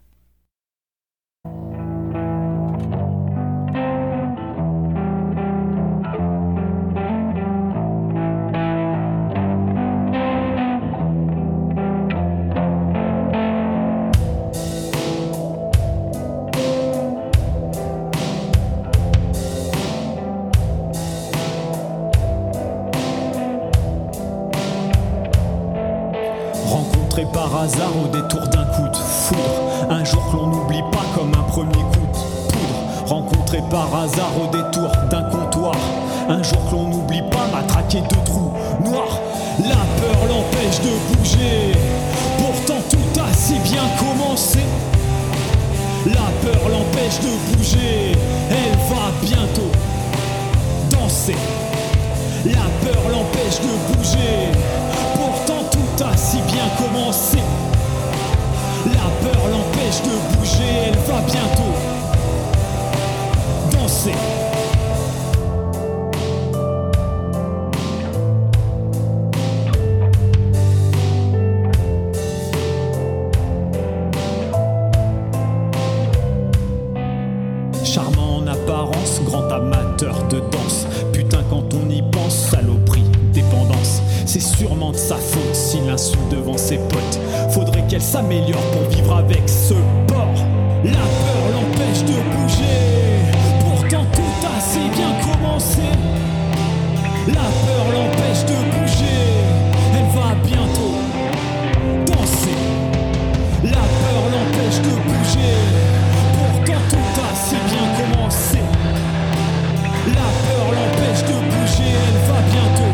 Rencontré par hasard au détour d'un coup de foudre, un jour que l'on n'oublie pas comme un premier coup de poudre. Rencontré par hasard au détour d'un comptoir, un jour que l'on n'oublie pas matraqué de trous noirs. La peur l'empêche de bouger, pourtant tout a si bien commencé. La peur l'empêche de bouger, elle va bientôt danser. La peur l'empêche de bouger, pourtant tout a si bien commencé. sûrement de sa faute s'il l'insulte devant ses potes. Faudrait qu'elle s'améliore pour vivre avec ce porc. La peur l'empêche de bouger, pourtant tout a si bien commencé. La peur l'empêche de bouger, elle va bientôt danser. La peur l'empêche de bouger, pourtant tout a si bien commencé. La peur l'empêche de bouger, elle va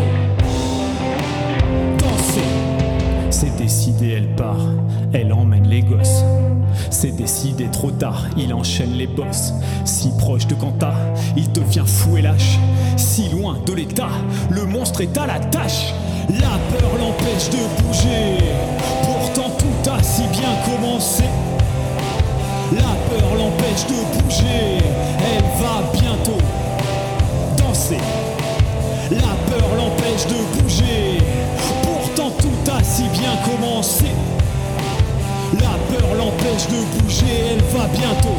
bientôt danser. C'est décidé, elle part, elle emmène les gosses. C'est décidé trop tard, il enchaîne les bosses. Si proche de Quentin, il devient fou et lâche. Si loin de l'état, le monstre est à la tâche. La peur l'empêche de bouger, pourtant tout a si bien commencé. La peur l'empêche de bouger, elle va bientôt danser. La peur l'empêche de bouger, pourtant tout a si bien commencé. La peur l'empêche de bouger, elle va bientôt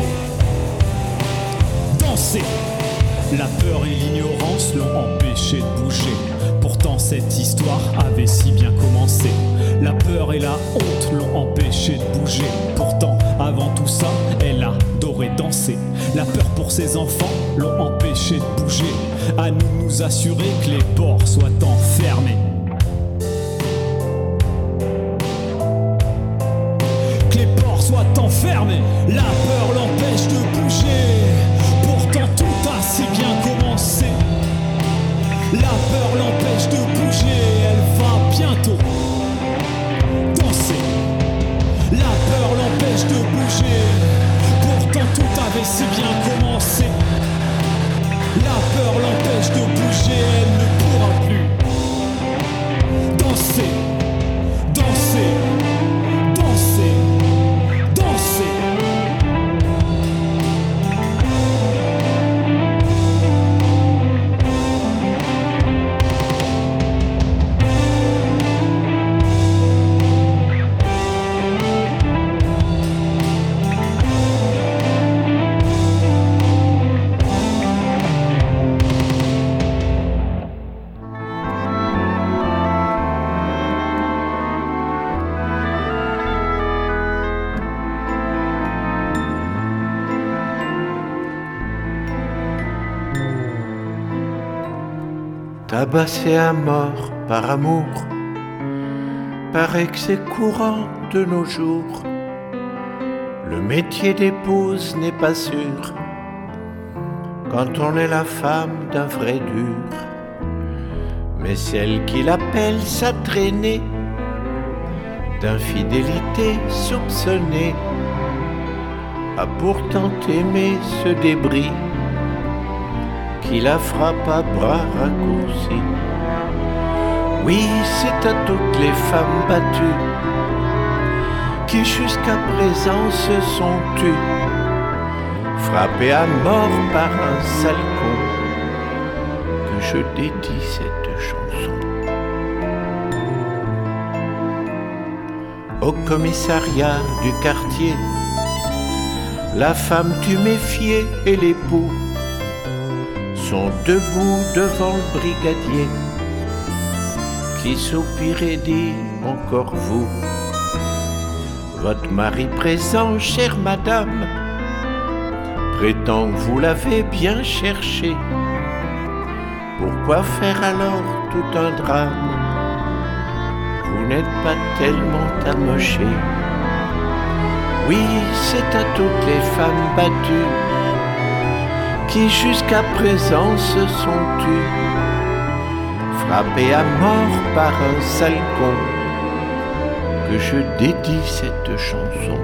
danser. La peur et l'ignorance l'ont empêché de bouger. Pourtant cette histoire avait si bien commencé. La peur et la honte l'ont empêché de bouger. Pourtant avant tout ça, elle adorait danser. La peur pour ses enfants l'ont empêché de bouger. À nous de nous assurer que les ports soient enfermés. Soit enfermé, la peur l'empêche de bouger. Pourtant tout a si bien commencé. La peur l'empêche de bouger, elle va bientôt danser. La peur l'empêche de bouger, pourtant tout avait si bien commencé. La peur l'empêche de bouger, elle ne pourra plus danser, danser, danser. Tabassé à mort par amour, paraît que c'est courant de nos jours. Le métier d'épouse n'est pas sûr quand on est la femme d'un vrai dur. Mais celle qui l'appelle sa traînée d'infidélité soupçonnée a pourtant aimé ce débris qui la frappe à bras raccourcis. Oui, c'est à toutes les femmes battues qui jusqu'à présent se sont tues, frappées à mort par un sale con, que je dédie cette chanson. Au commissariat du quartier, la femme du méfier et l'époux sont debout devant le brigadier qui soupire et dit encore vous. Votre mari présent, chère madame, prétend que vous l'avez bien cherché. Pourquoi faire alors tout un drame? Vous n'êtes pas tellement amoché. Oui, c'est à toutes les femmes battues qui jusqu'à présent se sont tues, frappées à mort par un sale con, que je dédie cette chanson.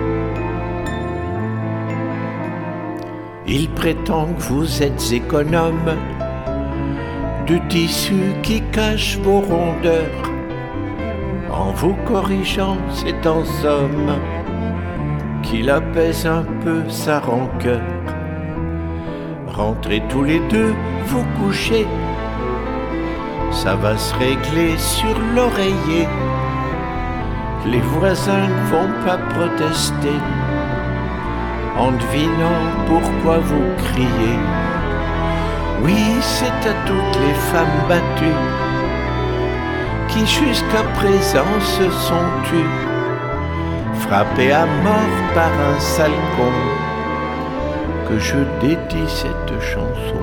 Il prétend que vous êtes économe du tissu qui cache vos rondeurs. En vous corrigeant, c'est en somme qu'il apaise un peu sa rancœur. Rentrez tous les deux vous coucher, ça va se régler sur l'oreiller. Les voisins ne vont pas protester en devinant pourquoi vous criez. Oui, c'est à toutes les femmes battues qui jusqu'à présent se sont tus, frappés à mort par un sale con, que je dédie cette chanson.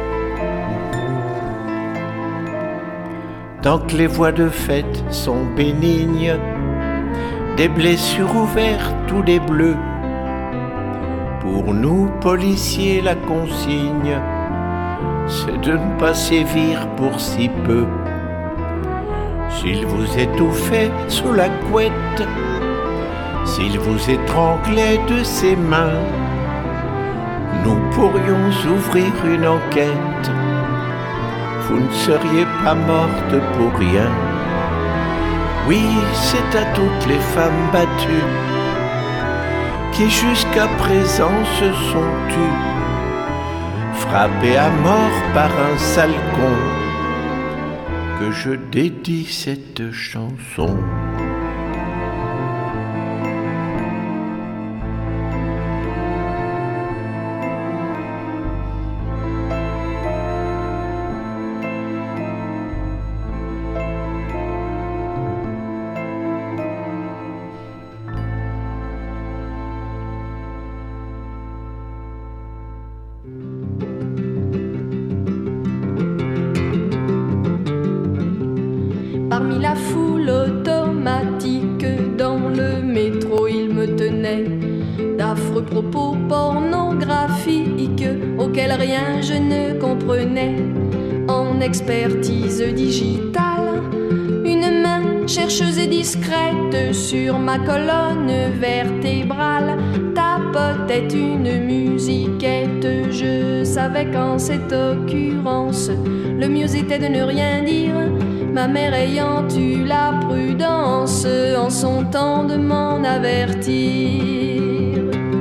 Tant que les voies de fête sont bénignes, des blessures ouvertes ou des bleus, pour nous policiers la consigne, c'est de ne pas sévir pour si peu. S'il vous étouffait sous la couette, s'il vous étranglait de ses mains, nous pourrions ouvrir une enquête. Vous ne seriez pas morte pour rien. Oui, c'est à toutes les femmes battues qui jusqu'à présent se sont tues, frappées à mort par un sale con, que je dédie cette chanson. Parmi la foule automatique dans le métro, il me tenait d'affreux propos pornographiques auxquels rien je ne comprenais. En expertise digitale, une main chercheuse et discrète sur ma colonne vertébrale tapotait une musiquette. Je savais qu'en cette occurrence, le mieux était de ne rien dire, ma mère ayant eu la prudence en son temps de m'en avertir.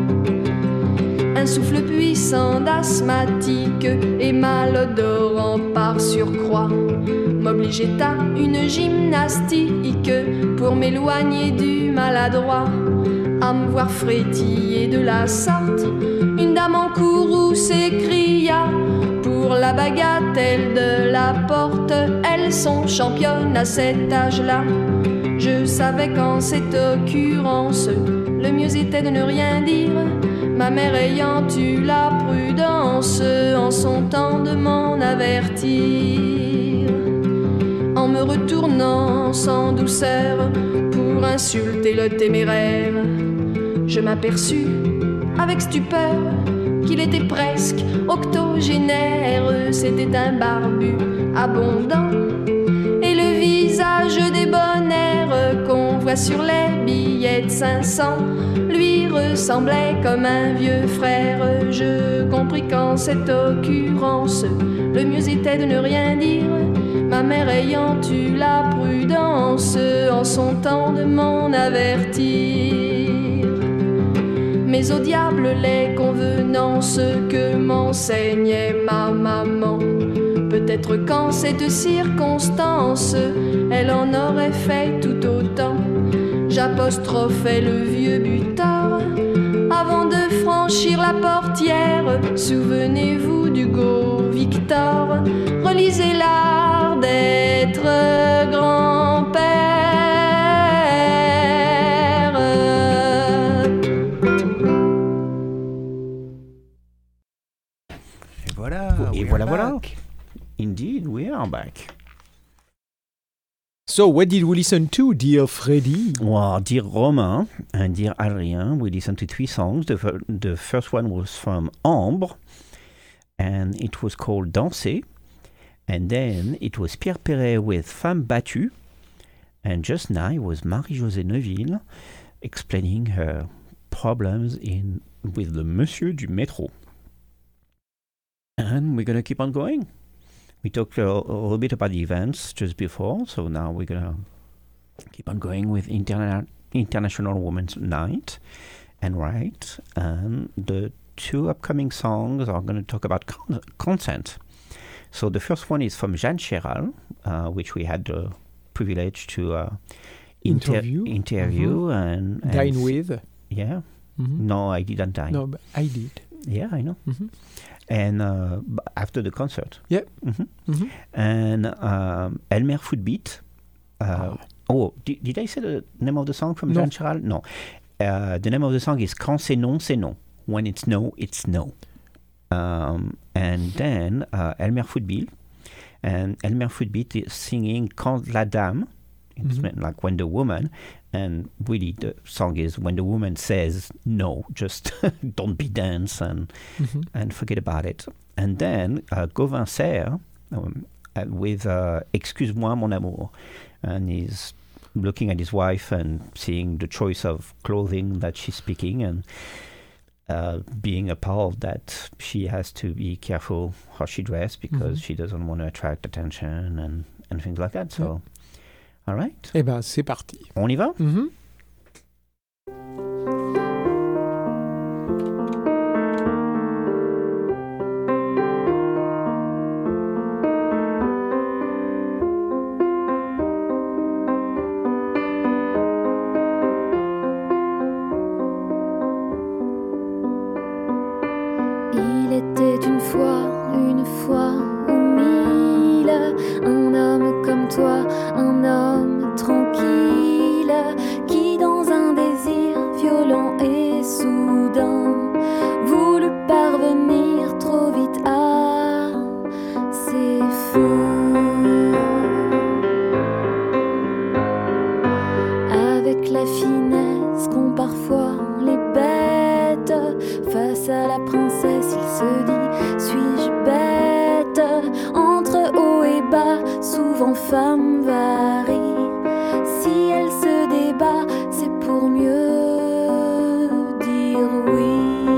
Un souffle puissant d'asthmatique et malodorant par surcroît m'obligeait à une gymnastique pour m'éloigner du maladroit. À me voir frétiller de la sorte, une dame en courroux s'écria: pour la bagatelle de la porte, elles sont championnes à cet âge-là. Je savais qu'en cette occurrence, le mieux était de ne rien dire, ma mère ayant eu la prudence en son temps de m'en avertir. En me retournant sans douceur pour insulter le téméraire, je m'aperçus avec stupeur qu'il était presque octogénaire. C'était un barbu abondant et le visage débonnaire qu'on voit sur les billets de cinq cents lui ressemblait comme un vieux frère. Je compris qu'en cette occurrence, le mieux était de ne rien dire, ma mère ayant eu la prudence en son temps de m'en avertir. Mais au diable les convenances que m'enseignait ma maman. Peut-être qu'en cette circonstance, elle en aurait fait tout autant. J'apostrophais le vieux butor avant de franchir la portière. Souvenez-vous d'Hugo Victor, relisez l'art d'être grand-père. Et voilà, voilà. Indeed, we are back. So, what did we listen to, dear Freddy? Well, dear Romain and dear Adrien, we listened to three songs. The, fir- the first one was from Ambre, and it was called Danser. And then it was Pierre Perret with Femme battue. And just now it was Marie-Josée Neuville explaining her problems in with the Monsieur du Métro. And we're going to keep on going. We talked a, a little bit about the events just before, so now we're going to keep on going with Interna- International Women's Night and Right. And the two upcoming songs are going to talk about con- consent. So the first one is from Jeanne Chéral, uh, which we had the privilege to uh, inter- interview, interview mm-hmm. and, and dine with. Yeah. Mm-hmm. No, I didn't dine. No, but I did. Yeah, I know. Mm-hmm. And uh, after the concert. Yeah. Mm-hmm. Mm-hmm. And um, Elmer Footbeat Uh, oh, did, did I say the name of the song from No. Jean Chiral? No. Uh, the name of the song is Quand c'est non, c'est non. When it's no, it's no. Um, and then uh, Elmer Footbill. And Elmer Footbill is singing Quand la dame. It's Mhm. like when the woman. And really the song is when the woman says no, just don't be dance and, Mhm. and forget about it. And then uh, Gauvin Serre um, uh, with uh, Excuse-moi mon amour. And he's looking at his wife and seeing the choice of clothing that she's picking and uh, being appalled that she has to be careful how she dresses because Mhm. she doesn't want to attract attention and, and things like that. So, all right. Eh ben, c'est parti. On y va? Mhm. Il était une fois, une fois ou mille, un homme comme toi, un homme tranquille, qui dans un désir violent et soudain voulut parvenir trop vite à ses fins. Avec la finesse qu'ont parfois les bêtes, face à la princesse, il se dit: suis-je bête? Entre haut et bas, souvent femme varie. Si elle se débat, c'est pour mieux dire oui.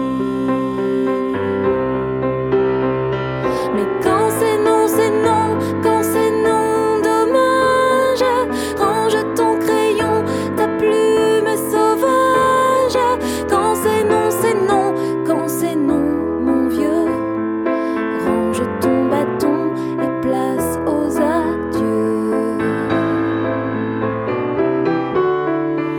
Mais quand c'est non, c'est non. Quand c'est non, dommage. Range ton crayon, ta plume sauvage. Quand c'est non, c'est non. Quand c'est non, mon vieux, range ton bâton et place aux adieux.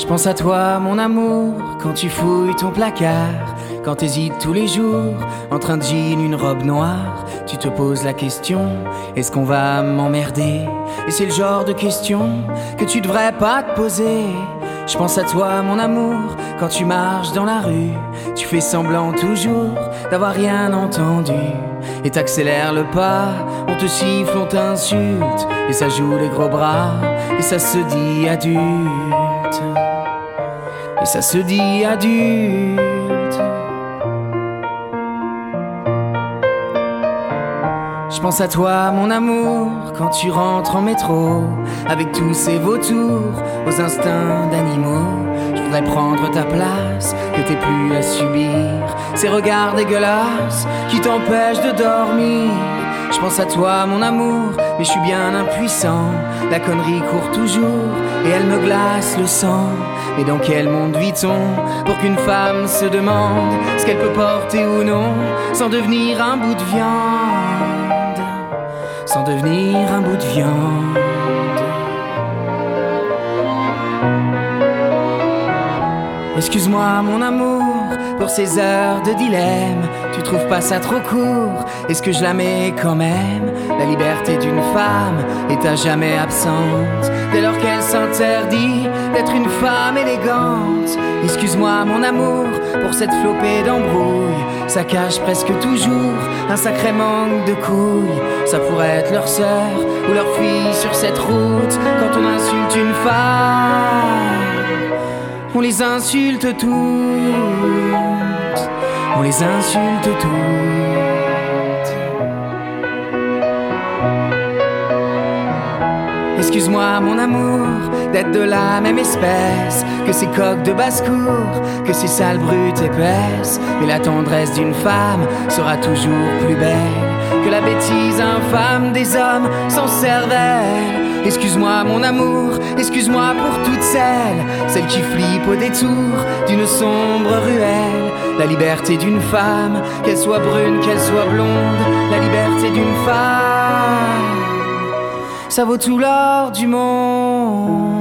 Je pense à toi, mon amour, quand tu fouilles ton placard, quand t'hésites tous les jours, entre un jean, une robe noire, tu te poses la question, est-ce qu'on va m'emmerder? Et c'est le genre de question que tu devrais pas te poser. Je pense à toi, mon amour, quand tu marches dans la rue, tu fais semblant toujours d'avoir rien entendu, et t'accélères le pas, on te siffle, on t'insulte, et ça joue les gros bras, et ça se dit adulte. Et ça se dit adulte. Je pense à toi, mon amour, quand tu rentres en métro, avec tous ces vautours aux instincts d'animaux. Je voudrais prendre ta place, que t'aies plus à subir ces regards dégueulasses qui t'empêchent de dormir. Je pense à toi, mon amour, mais je suis bien impuissant. La connerie court toujours et elle me glace le sang. Mais dans quel monde vit-on pour qu'une femme se demande ce qu'elle peut porter ou non, sans devenir un bout de viande, sans devenir un bout de viande. Excuse-moi, mon amour, pour ces heures de dilemme. Tu trouves pas ça trop court? Est-ce que je la mets quand même? La liberté d'une femme est à jamais absente dès lors qu'elle s'interdit d'être une femme élégante. Excuse-moi, mon amour, pour cette flopée d'embrouilles. Ça cache presque toujours un sacré manque de couilles. Ça pourrait être leur sœur ou leur fille sur cette route. Quand on insulte une femme, on les insulte toutes, on les insulte toutes. Excuse-moi, mon amour, d'être de la même espèce que ces coqs de basse-cour, que ces sales brutes épaisses. Mais la tendresse d'une femme sera toujours plus belle que la bêtise infâme des hommes sans cervelle. Excuse-moi, mon amour, excuse-moi pour toutes celles, celles qui flippent au détour d'une sombre ruelle. La liberté d'une femme, qu'elle soit brune, qu'elle soit blonde, la liberté d'une femme, ça vaut tout l'or du monde.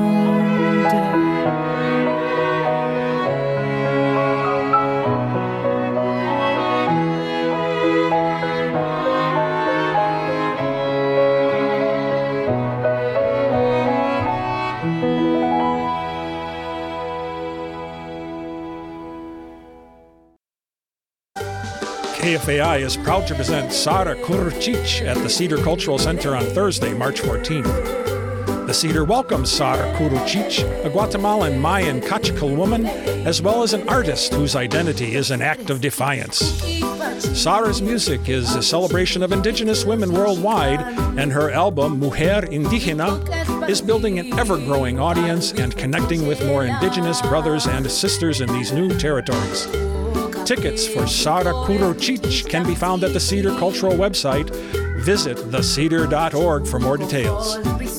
K F A I is proud to present Sara Kurcic at the Cedar Cultural Center on Thursday, March fourteenth. The Cedar welcomes Sara Kurcic, a Guatemalan Mayan Kachikal woman, as well as an artist whose identity is an act of defiance. Sara's music is a celebration of indigenous women worldwide, and her album, Mujer Indígena, is building an ever-growing audience and connecting with more indigenous brothers and sisters in these new territories. Tickets for Sara Kurcic can be found at the Cedar Cultural website. Visit the cedar dot org for more details.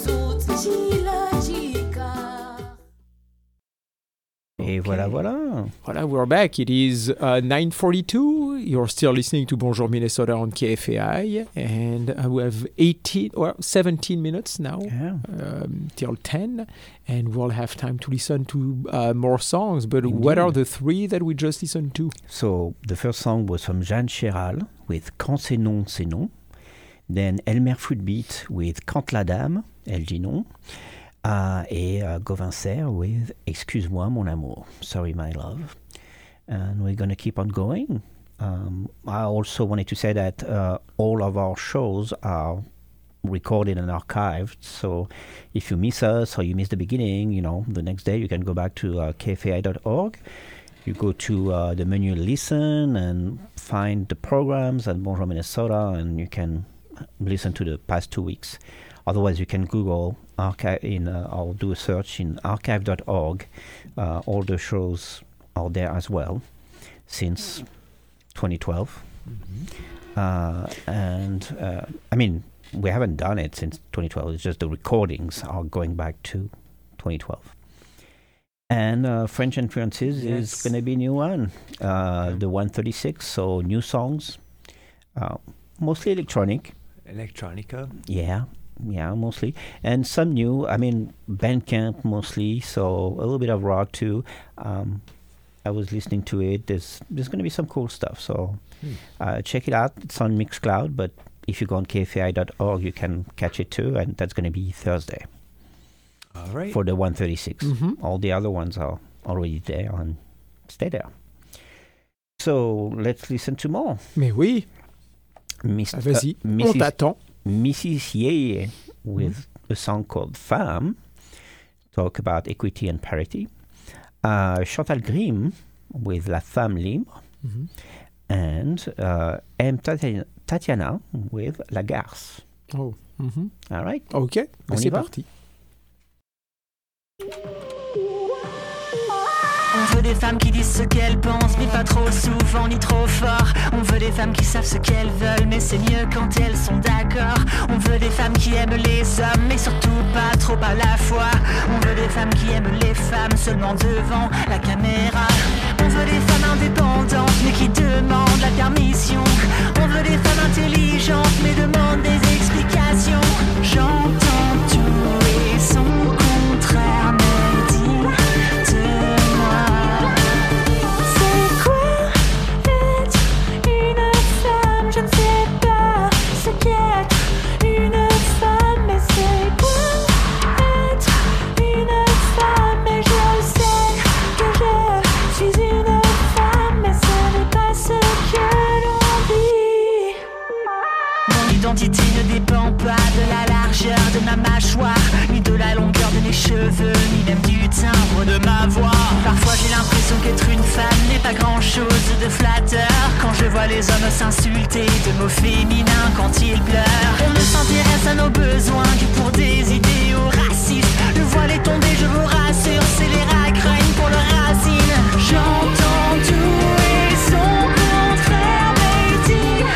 Et voilà, voilà. Voilà, we're back. It is uh, nine forty-two. You're still listening to Bonjour Minnesota on K F A I. And uh, we have eighteen or seventeen minutes now yeah. um, till ten. And we'll have time to listen to uh, more songs. But Indeed. What are the three that we just listened to? So the first song was from Jeanne Chéral with Quand c'est non, c'est non. Then Elmer Footbeat with Quand la dame, elle dit non. Uh, et uh, Gauvin Serre with Excuse-moi mon amour, sorry my love. And we're going to keep on going. Um, I also wanted to say that uh, all of our shows are recorded and archived, so if you miss us or you miss the beginning, you know, the next day you can go back to uh, K F A I dot org. You go to uh, the menu Listen and find the programs at Bonjour Minnesota, and you can listen to the past two weeks. Otherwise, you can Google archive in uh, or do a search in archive dot org. Uh, all the shows are there as well since twenty twelve. Mm-hmm. Uh, and uh, I mean, we haven't done it since twenty twelve. It's just the recordings are going back to twenty twelve. And uh, French Influences yes. is going to be a new one, uh, the one thirty-six. So new songs, uh, mostly electronic. Electronica. Yeah. yeah, mostly. And some new, I mean, Bandcamp mostly, so a little bit of rock too. Um, I was listening to it. There's there's going to be some cool stuff, so hmm. uh, check it out. It's on Mixcloud, but if you go on K F A I dot org, you can catch it too, and that's going to be Thursday. All right. For the one thirty-six. Mm-hmm. All the other ones are already there, and stay there. So, let's listen to more. Mais oui. Mister Ah, vas-y, uh, Missus on t'attend. Missus Ye with Mm-hmm. a song called Femme, talk about equity and parity. Uh, Chantal Grimm with La Femme Libre. Mm-hmm. And uh, M. Tatiana, Tatiana with La Garce. Oh. Mm-hmm. All right. Ok, On c'est y va? parti. On veut des femmes qui disent ce qu'elles pensent, mais pas trop souvent ni trop fort. On veut des femmes qui savent ce qu'elles veulent, mais c'est mieux quand elles sont d'accord. On veut des femmes qui aiment les hommes, mais surtout pas trop à la fois. On veut des femmes qui aiment les femmes seulement devant la caméra. On veut des femmes indépendantes, mais qui demandent la permission. On veut des femmes intelligentes, mais demandent des explications. J'entends tout et son contraire me dit l'identité ne dépend pas de la largeur de ma mâchoire, ni de la longueur de mes cheveux, ni même du timbre de ma voix. Parfois j'ai l'impression qu'être une femme n'est pas grand chose de flatteur, quand je vois les hommes s'insulter de mots féminins quand ils pleurent. On ne s'intéresse à nos besoins que pour des idéaux racistes. Le voile est tombé, je vous rassure, c'est les racraines pour le racine. J'entends tout et son contraire me dit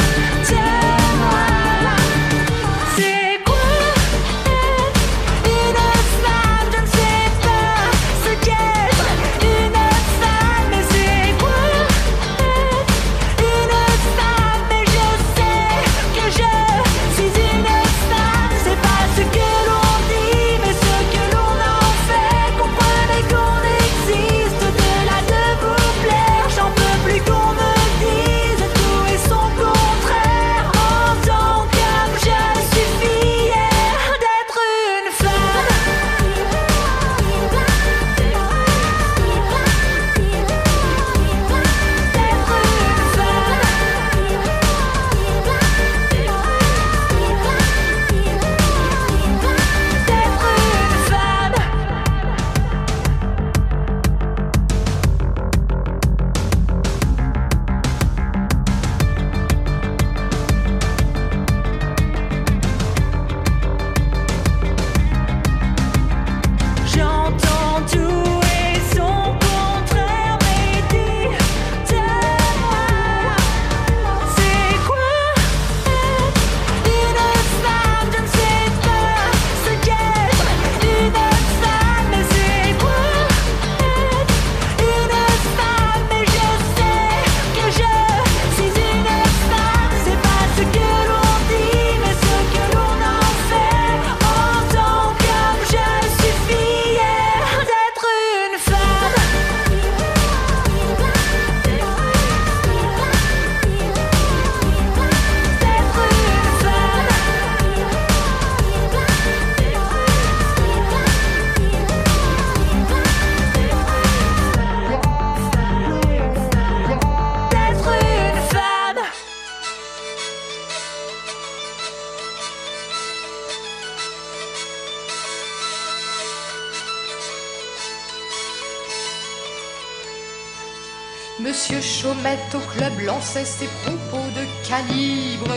Monsieur Chaumette au club lançait ses propos de calibre.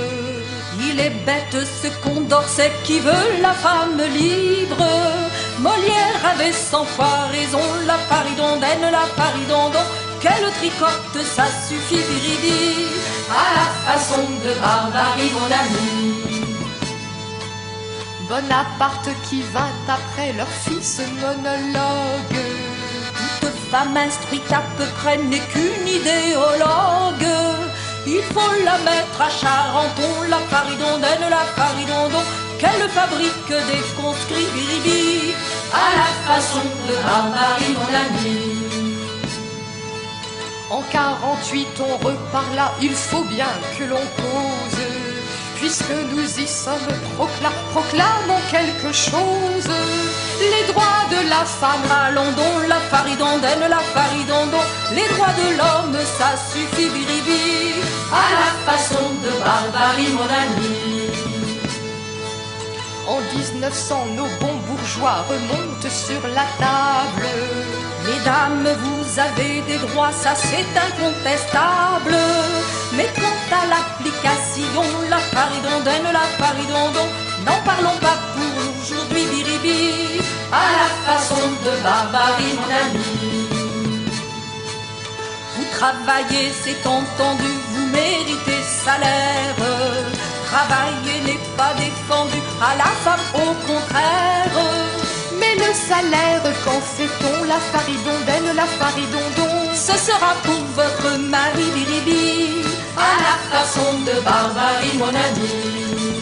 Il est bête ce Condorcet qui veut la femme libre. Molière avait cent fois raison, la paridondaine, la paridondon. Qu'elle tricote, ça suffit, Viridi, à la façon de Barbarie, mon ami. Bonaparte qui vint après leur fils monologue. Toute femme instruite à peu près n'est qu'une idéologue. Il faut la mettre à Charenton, la paridondaine, la paridondon. qu'elle fabrique des conscrits biribi, à la façon de Barbarie, mon ami. En quarante-huit, on repart là, il faut bien que l'on cause, puisque nous y sommes, procla- proclamons quelque chose. Les droits de la femme, allons donc, la faridondaine, la faridondon. Les droits de l'homme, ça suffit, biribi, à la façon de Barbarie, mon ami. En dix-neuf cents, nos bons bourgeois remontent sur la table. Mesdames, vous avez des droits, ça c'est incontestable. Mais quant à l'application, la faridondaine, la faridondon, n'en parlons pas pour aujourd'hui, biribi, à la façon de Barbarie, mon ami. Vous travaillez, c'est entendu, vous méritez salaire. Travailler n'est pas défendu à la femme, au contraire. Mais le salaire, qu'en fait-on? La faridondaine, la faridondon, ce sera pour votre mari, biribi, à la façon de Barbarie, mon ami.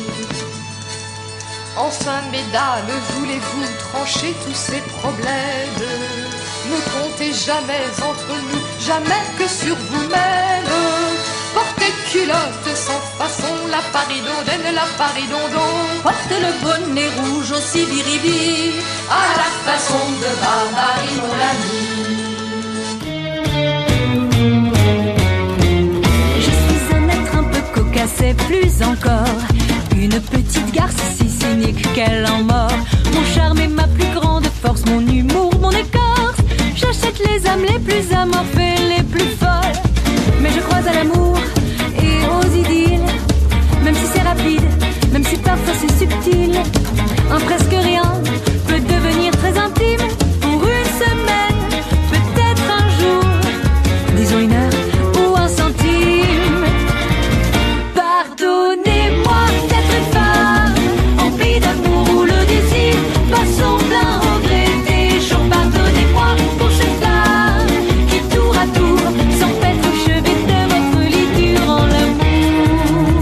Enfin, mesdames, voulez-vous trancher tous ces problèmes? Ne comptez jamais entre nous, jamais que sur vous-même. Portez culotte sans façon, la faridondaine, la faridondon. Portez le bonnet rouge aussi, biribi, à la façon de Barbarie, mon ami. Je suis un être un peu cocasse et plus encore une petite garce si cynique qu'elle en mord. Mon charme est ma plus grande force, mon humour, mon écorce. J'achète les âmes les plus amorphes et les plus folles. Mais je crois à l'amour et aux idylles. Même si c'est rapide, même si parfois c'est subtil, un presque rien peut devenir très intime. Pour une semaine, peut-être un jour, disons une heure ou un centime. Pardonnez-moi d'être une femme emplie d'amour ou le désir passons plein regret des jours. Pardonnez-moi pour cette femme qui tour à tour s'empêtre au chevet de votre lit durant l'amour.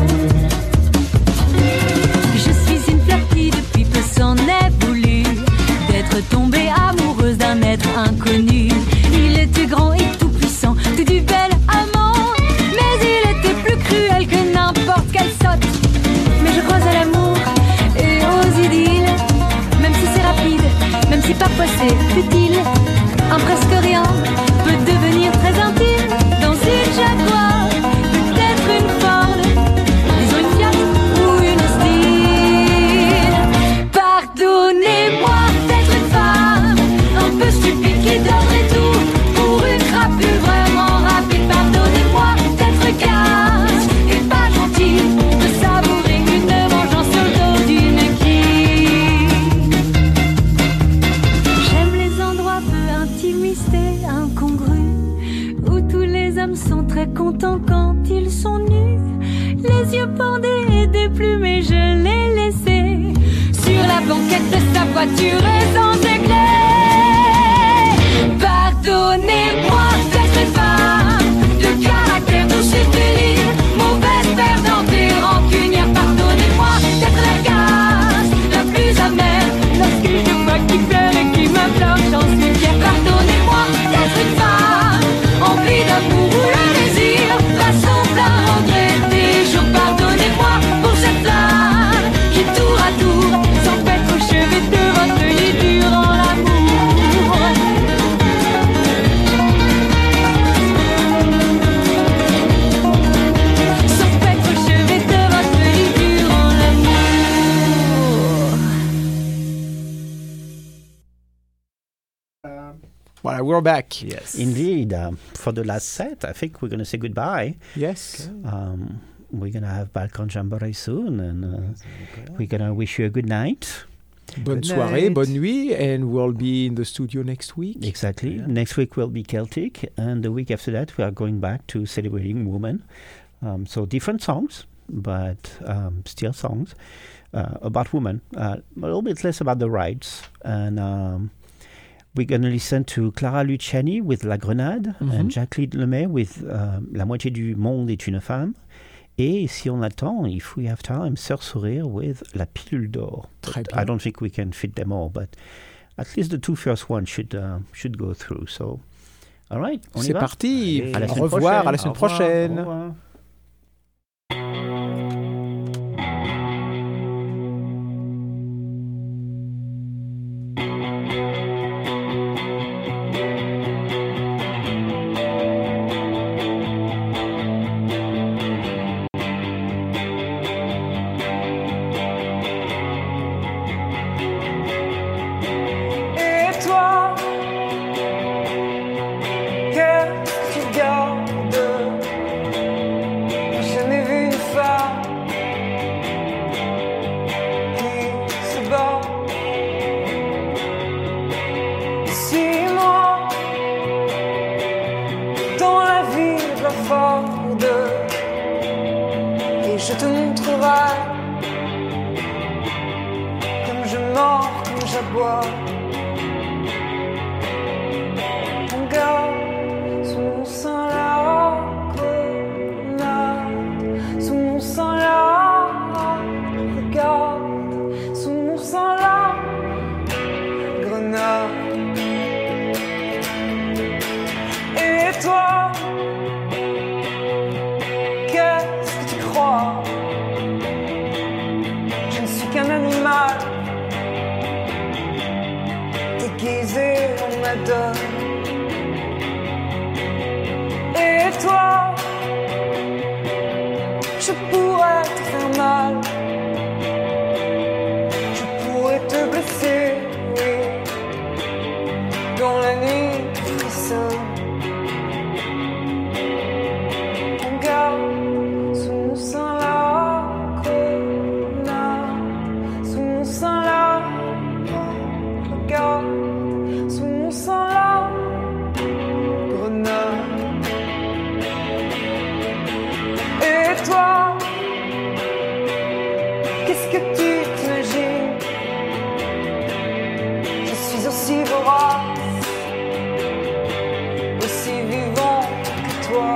Je suis une fleur qui depuis peu s'en est voulu d'être tombée amoureuse d'un être inconnu. Il était grand et tout puissant, tout du bel amant, mais il était plus cruel que n'importe quelle sotte. Mais je crois à l'amour et aux idylles, même si c'est rapide, même si parfois c'est futile, un presque rien peut devenir très intime. Dans une Jaguar, peut-être une Ford, disons une Fiat ou une Style. Pardonnez-moi d'être une femme un peu stupide qui donnerait tout pour une crapule vraiment rapide. Pardonnez-moi d'être casse et pas gentille, de savourer une vengeance sur le dos d'une quille. J'aime les endroits peu intimistes et incongrus, où tous les hommes sont très contents quand ils sont nus, les yeux bandés et déplumés. Je l'ai laissé sur la banquette de sa voiture et sans éclair. Pardonnez-moi d'être une femme de caractère douce et féline, mauvaise perdante et rancunière. Pardonnez-moi d'être la casse la plus amère lorsque je vois qui pleure et qui m'implore, j'en suis fière. Pardonnez-moi d'être une femme emplie d'amour ou le désir passant plein regret des jours. Pardonnez-moi pour cette flamme qui tour à tour s'empêtre au chevet de votre lit durant l'amour. S'empêtre au chevet de votre lit durant l'amour. Voilà, we're back. Yes. Indeed. Um, for the last set, I think we're going to say goodbye. Yes. Um, we're going to have Balkan Jamboree soon, and uh, we're going to wish you a good night. Bonne Good soirée, night. bonne nuit, and we'll be in the studio next week. Exactly. Next week will be Celtic, and the week after that we are going back to celebrating women. Um, so different songs, but um, still songs uh, about women. Uh, a little bit less about the rights. And um, we're going to listen to Clara Luciani with La Grenade, Mhm. and Jacqueline Lemay with uh, La moitié du monde est une femme. Et si on a le temps, if we have time, Sœur Sourire with La Pilule d'Or. Très But bien. I don't think we can fit them all, but at least the two first ones should, uh, should go through. So, all right, on y C'est va? parti. Allez, à la Au semaine revoir, prochaine. à la semaine Au revoir, prochaine. au revoir. Et toi, qu'est-ce que tu gardes? J'ai jamais vu une femme qui se bat. Suis-moi dans la ville bavarde et je te montrerai comme je mords, comme j'aboie. Mon gars, sous mon sein la grenade, sous mon sein la regarde, sous mon sein la grenade. Et toi, qu'est-ce que tu crois? Je ne suis qu'un animal déguisé en madone. Et toi, je pourrais te faire mal, je pourrais te blesser, oui, dans la nuit tu frissonnes. Mon gars, sous mon sein la grenade, sous mon sein la regarde, sous mon sein la grenade. Et toi, qu'est-ce que tu t'imagines? Je suis aussi vorace, aussi vivant que toi.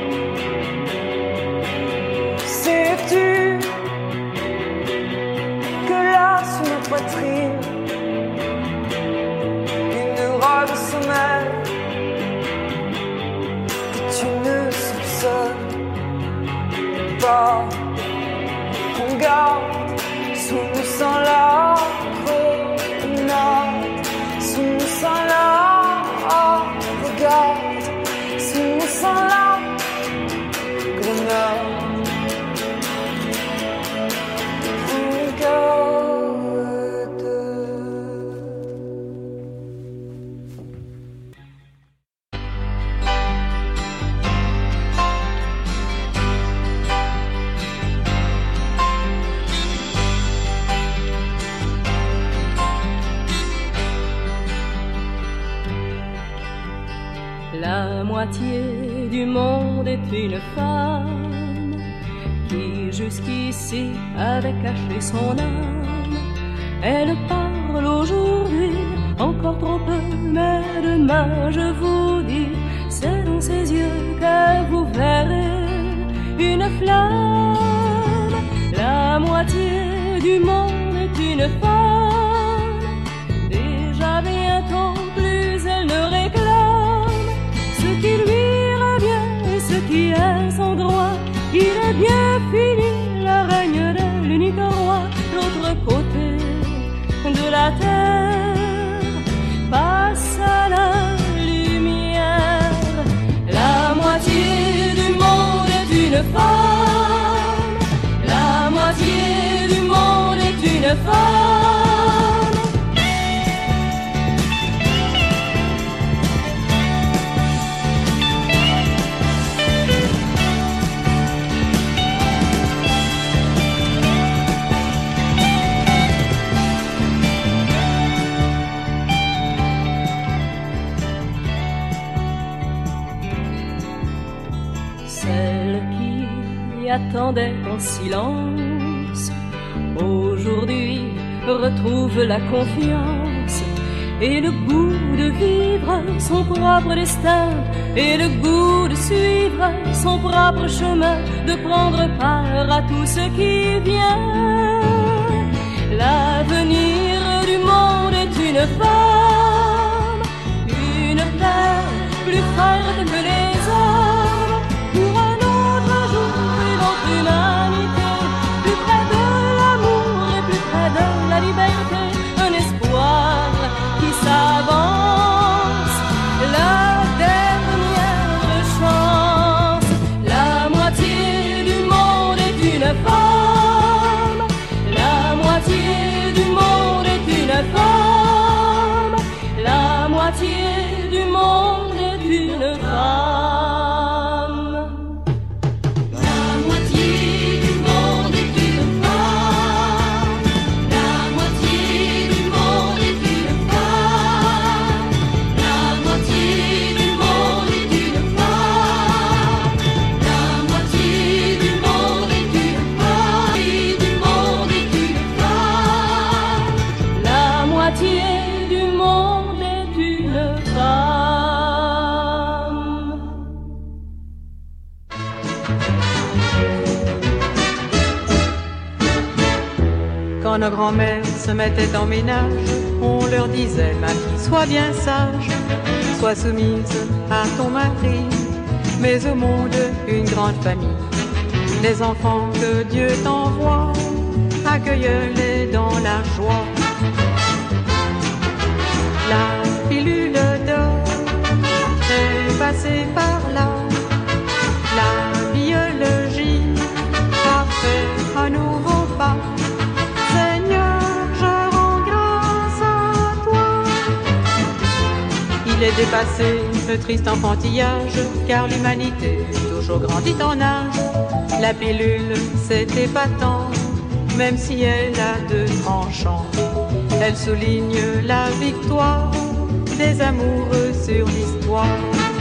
Sais-tu que là, sous ma poitrine, une rôle de sommeil que tu ne soupçonnes pas, qu'on garde sous mon sein la grenade, sous mon sein la regarde, sous mon sein la grenade. La moitié du monde est une femme qui jusqu'ici avait caché son âme. Elle parle aujourd'hui encore trop peu, mais demain je vous dis, c'est dans ses yeux que vous verrez une flamme. La moitié du monde est une femme, déjà bientôt plus elle ne réclame ce qui lui revient et ce qui est son droit. Il est bien fini, la règne de l'unique roi. L'autre côté de la terre passe à la lumière. La moitié du monde est une femme, la moitié du monde est une femme. Attendait en silence, aujourd'hui retrouve la confiance. et le goût de vivre son propre destin, et le goût de suivre son propre chemin, de prendre part à tout ce qui vient. L'avenir du monde est une femme, une terre plus forte que les hommes, pour un autre jour, une autre humanité, plus près de l'amour et plus près de la liberté, un espoir qui s'avance, la dernière chance. La moitié du monde est une femme, la moitié du monde est une femme, la moitié du monde est une femme. La moitié du monde est une femme, la moitié du monde est une femme, la moitié du monde est une femme, la moitié du monde est une femme, du monde est une femme, la moitié du monde est une femme. Quand nos grands-mères se mettaient en ménage, on leur disait: ma fille, sois bien sage, sois soumise à ton mari, mais au monde une grande famille. Les enfants que Dieu t'envoie, accueille-les dans la joie. La pilule d'or est passée par là, la biologie a fait un nouveau pas. Seigneur, je rends grâce à toi. Il est dépassé le triste enfantillage, car l'humanité toujours grandit en âge. La pilule, c'est épatant, même si elle a deux tranchants. Elle souligne la victoire des amoureux sur l'histoire.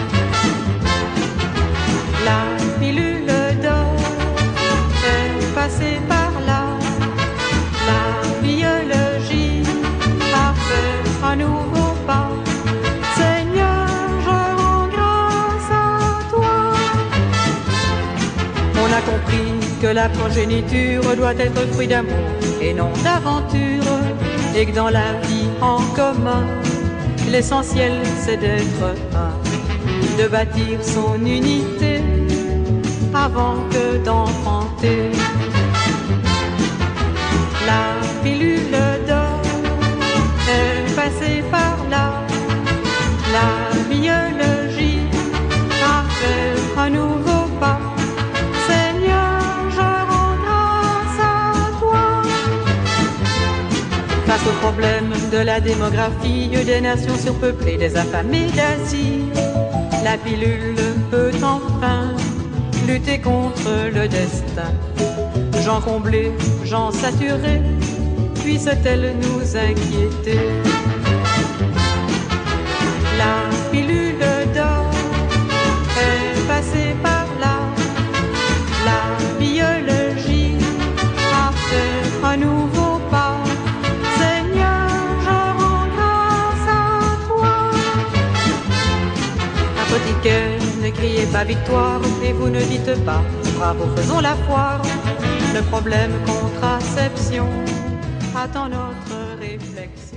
La pilule d'or est passée par là, la biologie a fait un nouveau pas. Seigneur, je rends grâce à toi. On a compris que la progéniture doit être fruit d'amour et non d'aventure, et que dans la vie en commun, l'essentiel c'est d'être un, de bâtir son unité avant que d'enfanter. La pilule d'or est passée par là, la biologie a fait un nouveau pas. Seigneur, je rends grâce à toi. Face au problème de la démographie, des nations surpeuplées, des affamés d'Asie, la pilule peut enfin lutter contre le destin. Gens comblés, gens saturés, puisse-t-elle nous inquiéter? La pilule d'or est passée par là, la biologie a fait un nouveau pas. Seigneur, je rends grâce à toi. Apothicaire, ne criez pas victoire, et vous ne dites pas bravo, faisons la foire. Le problème contraception attend notre réflexion.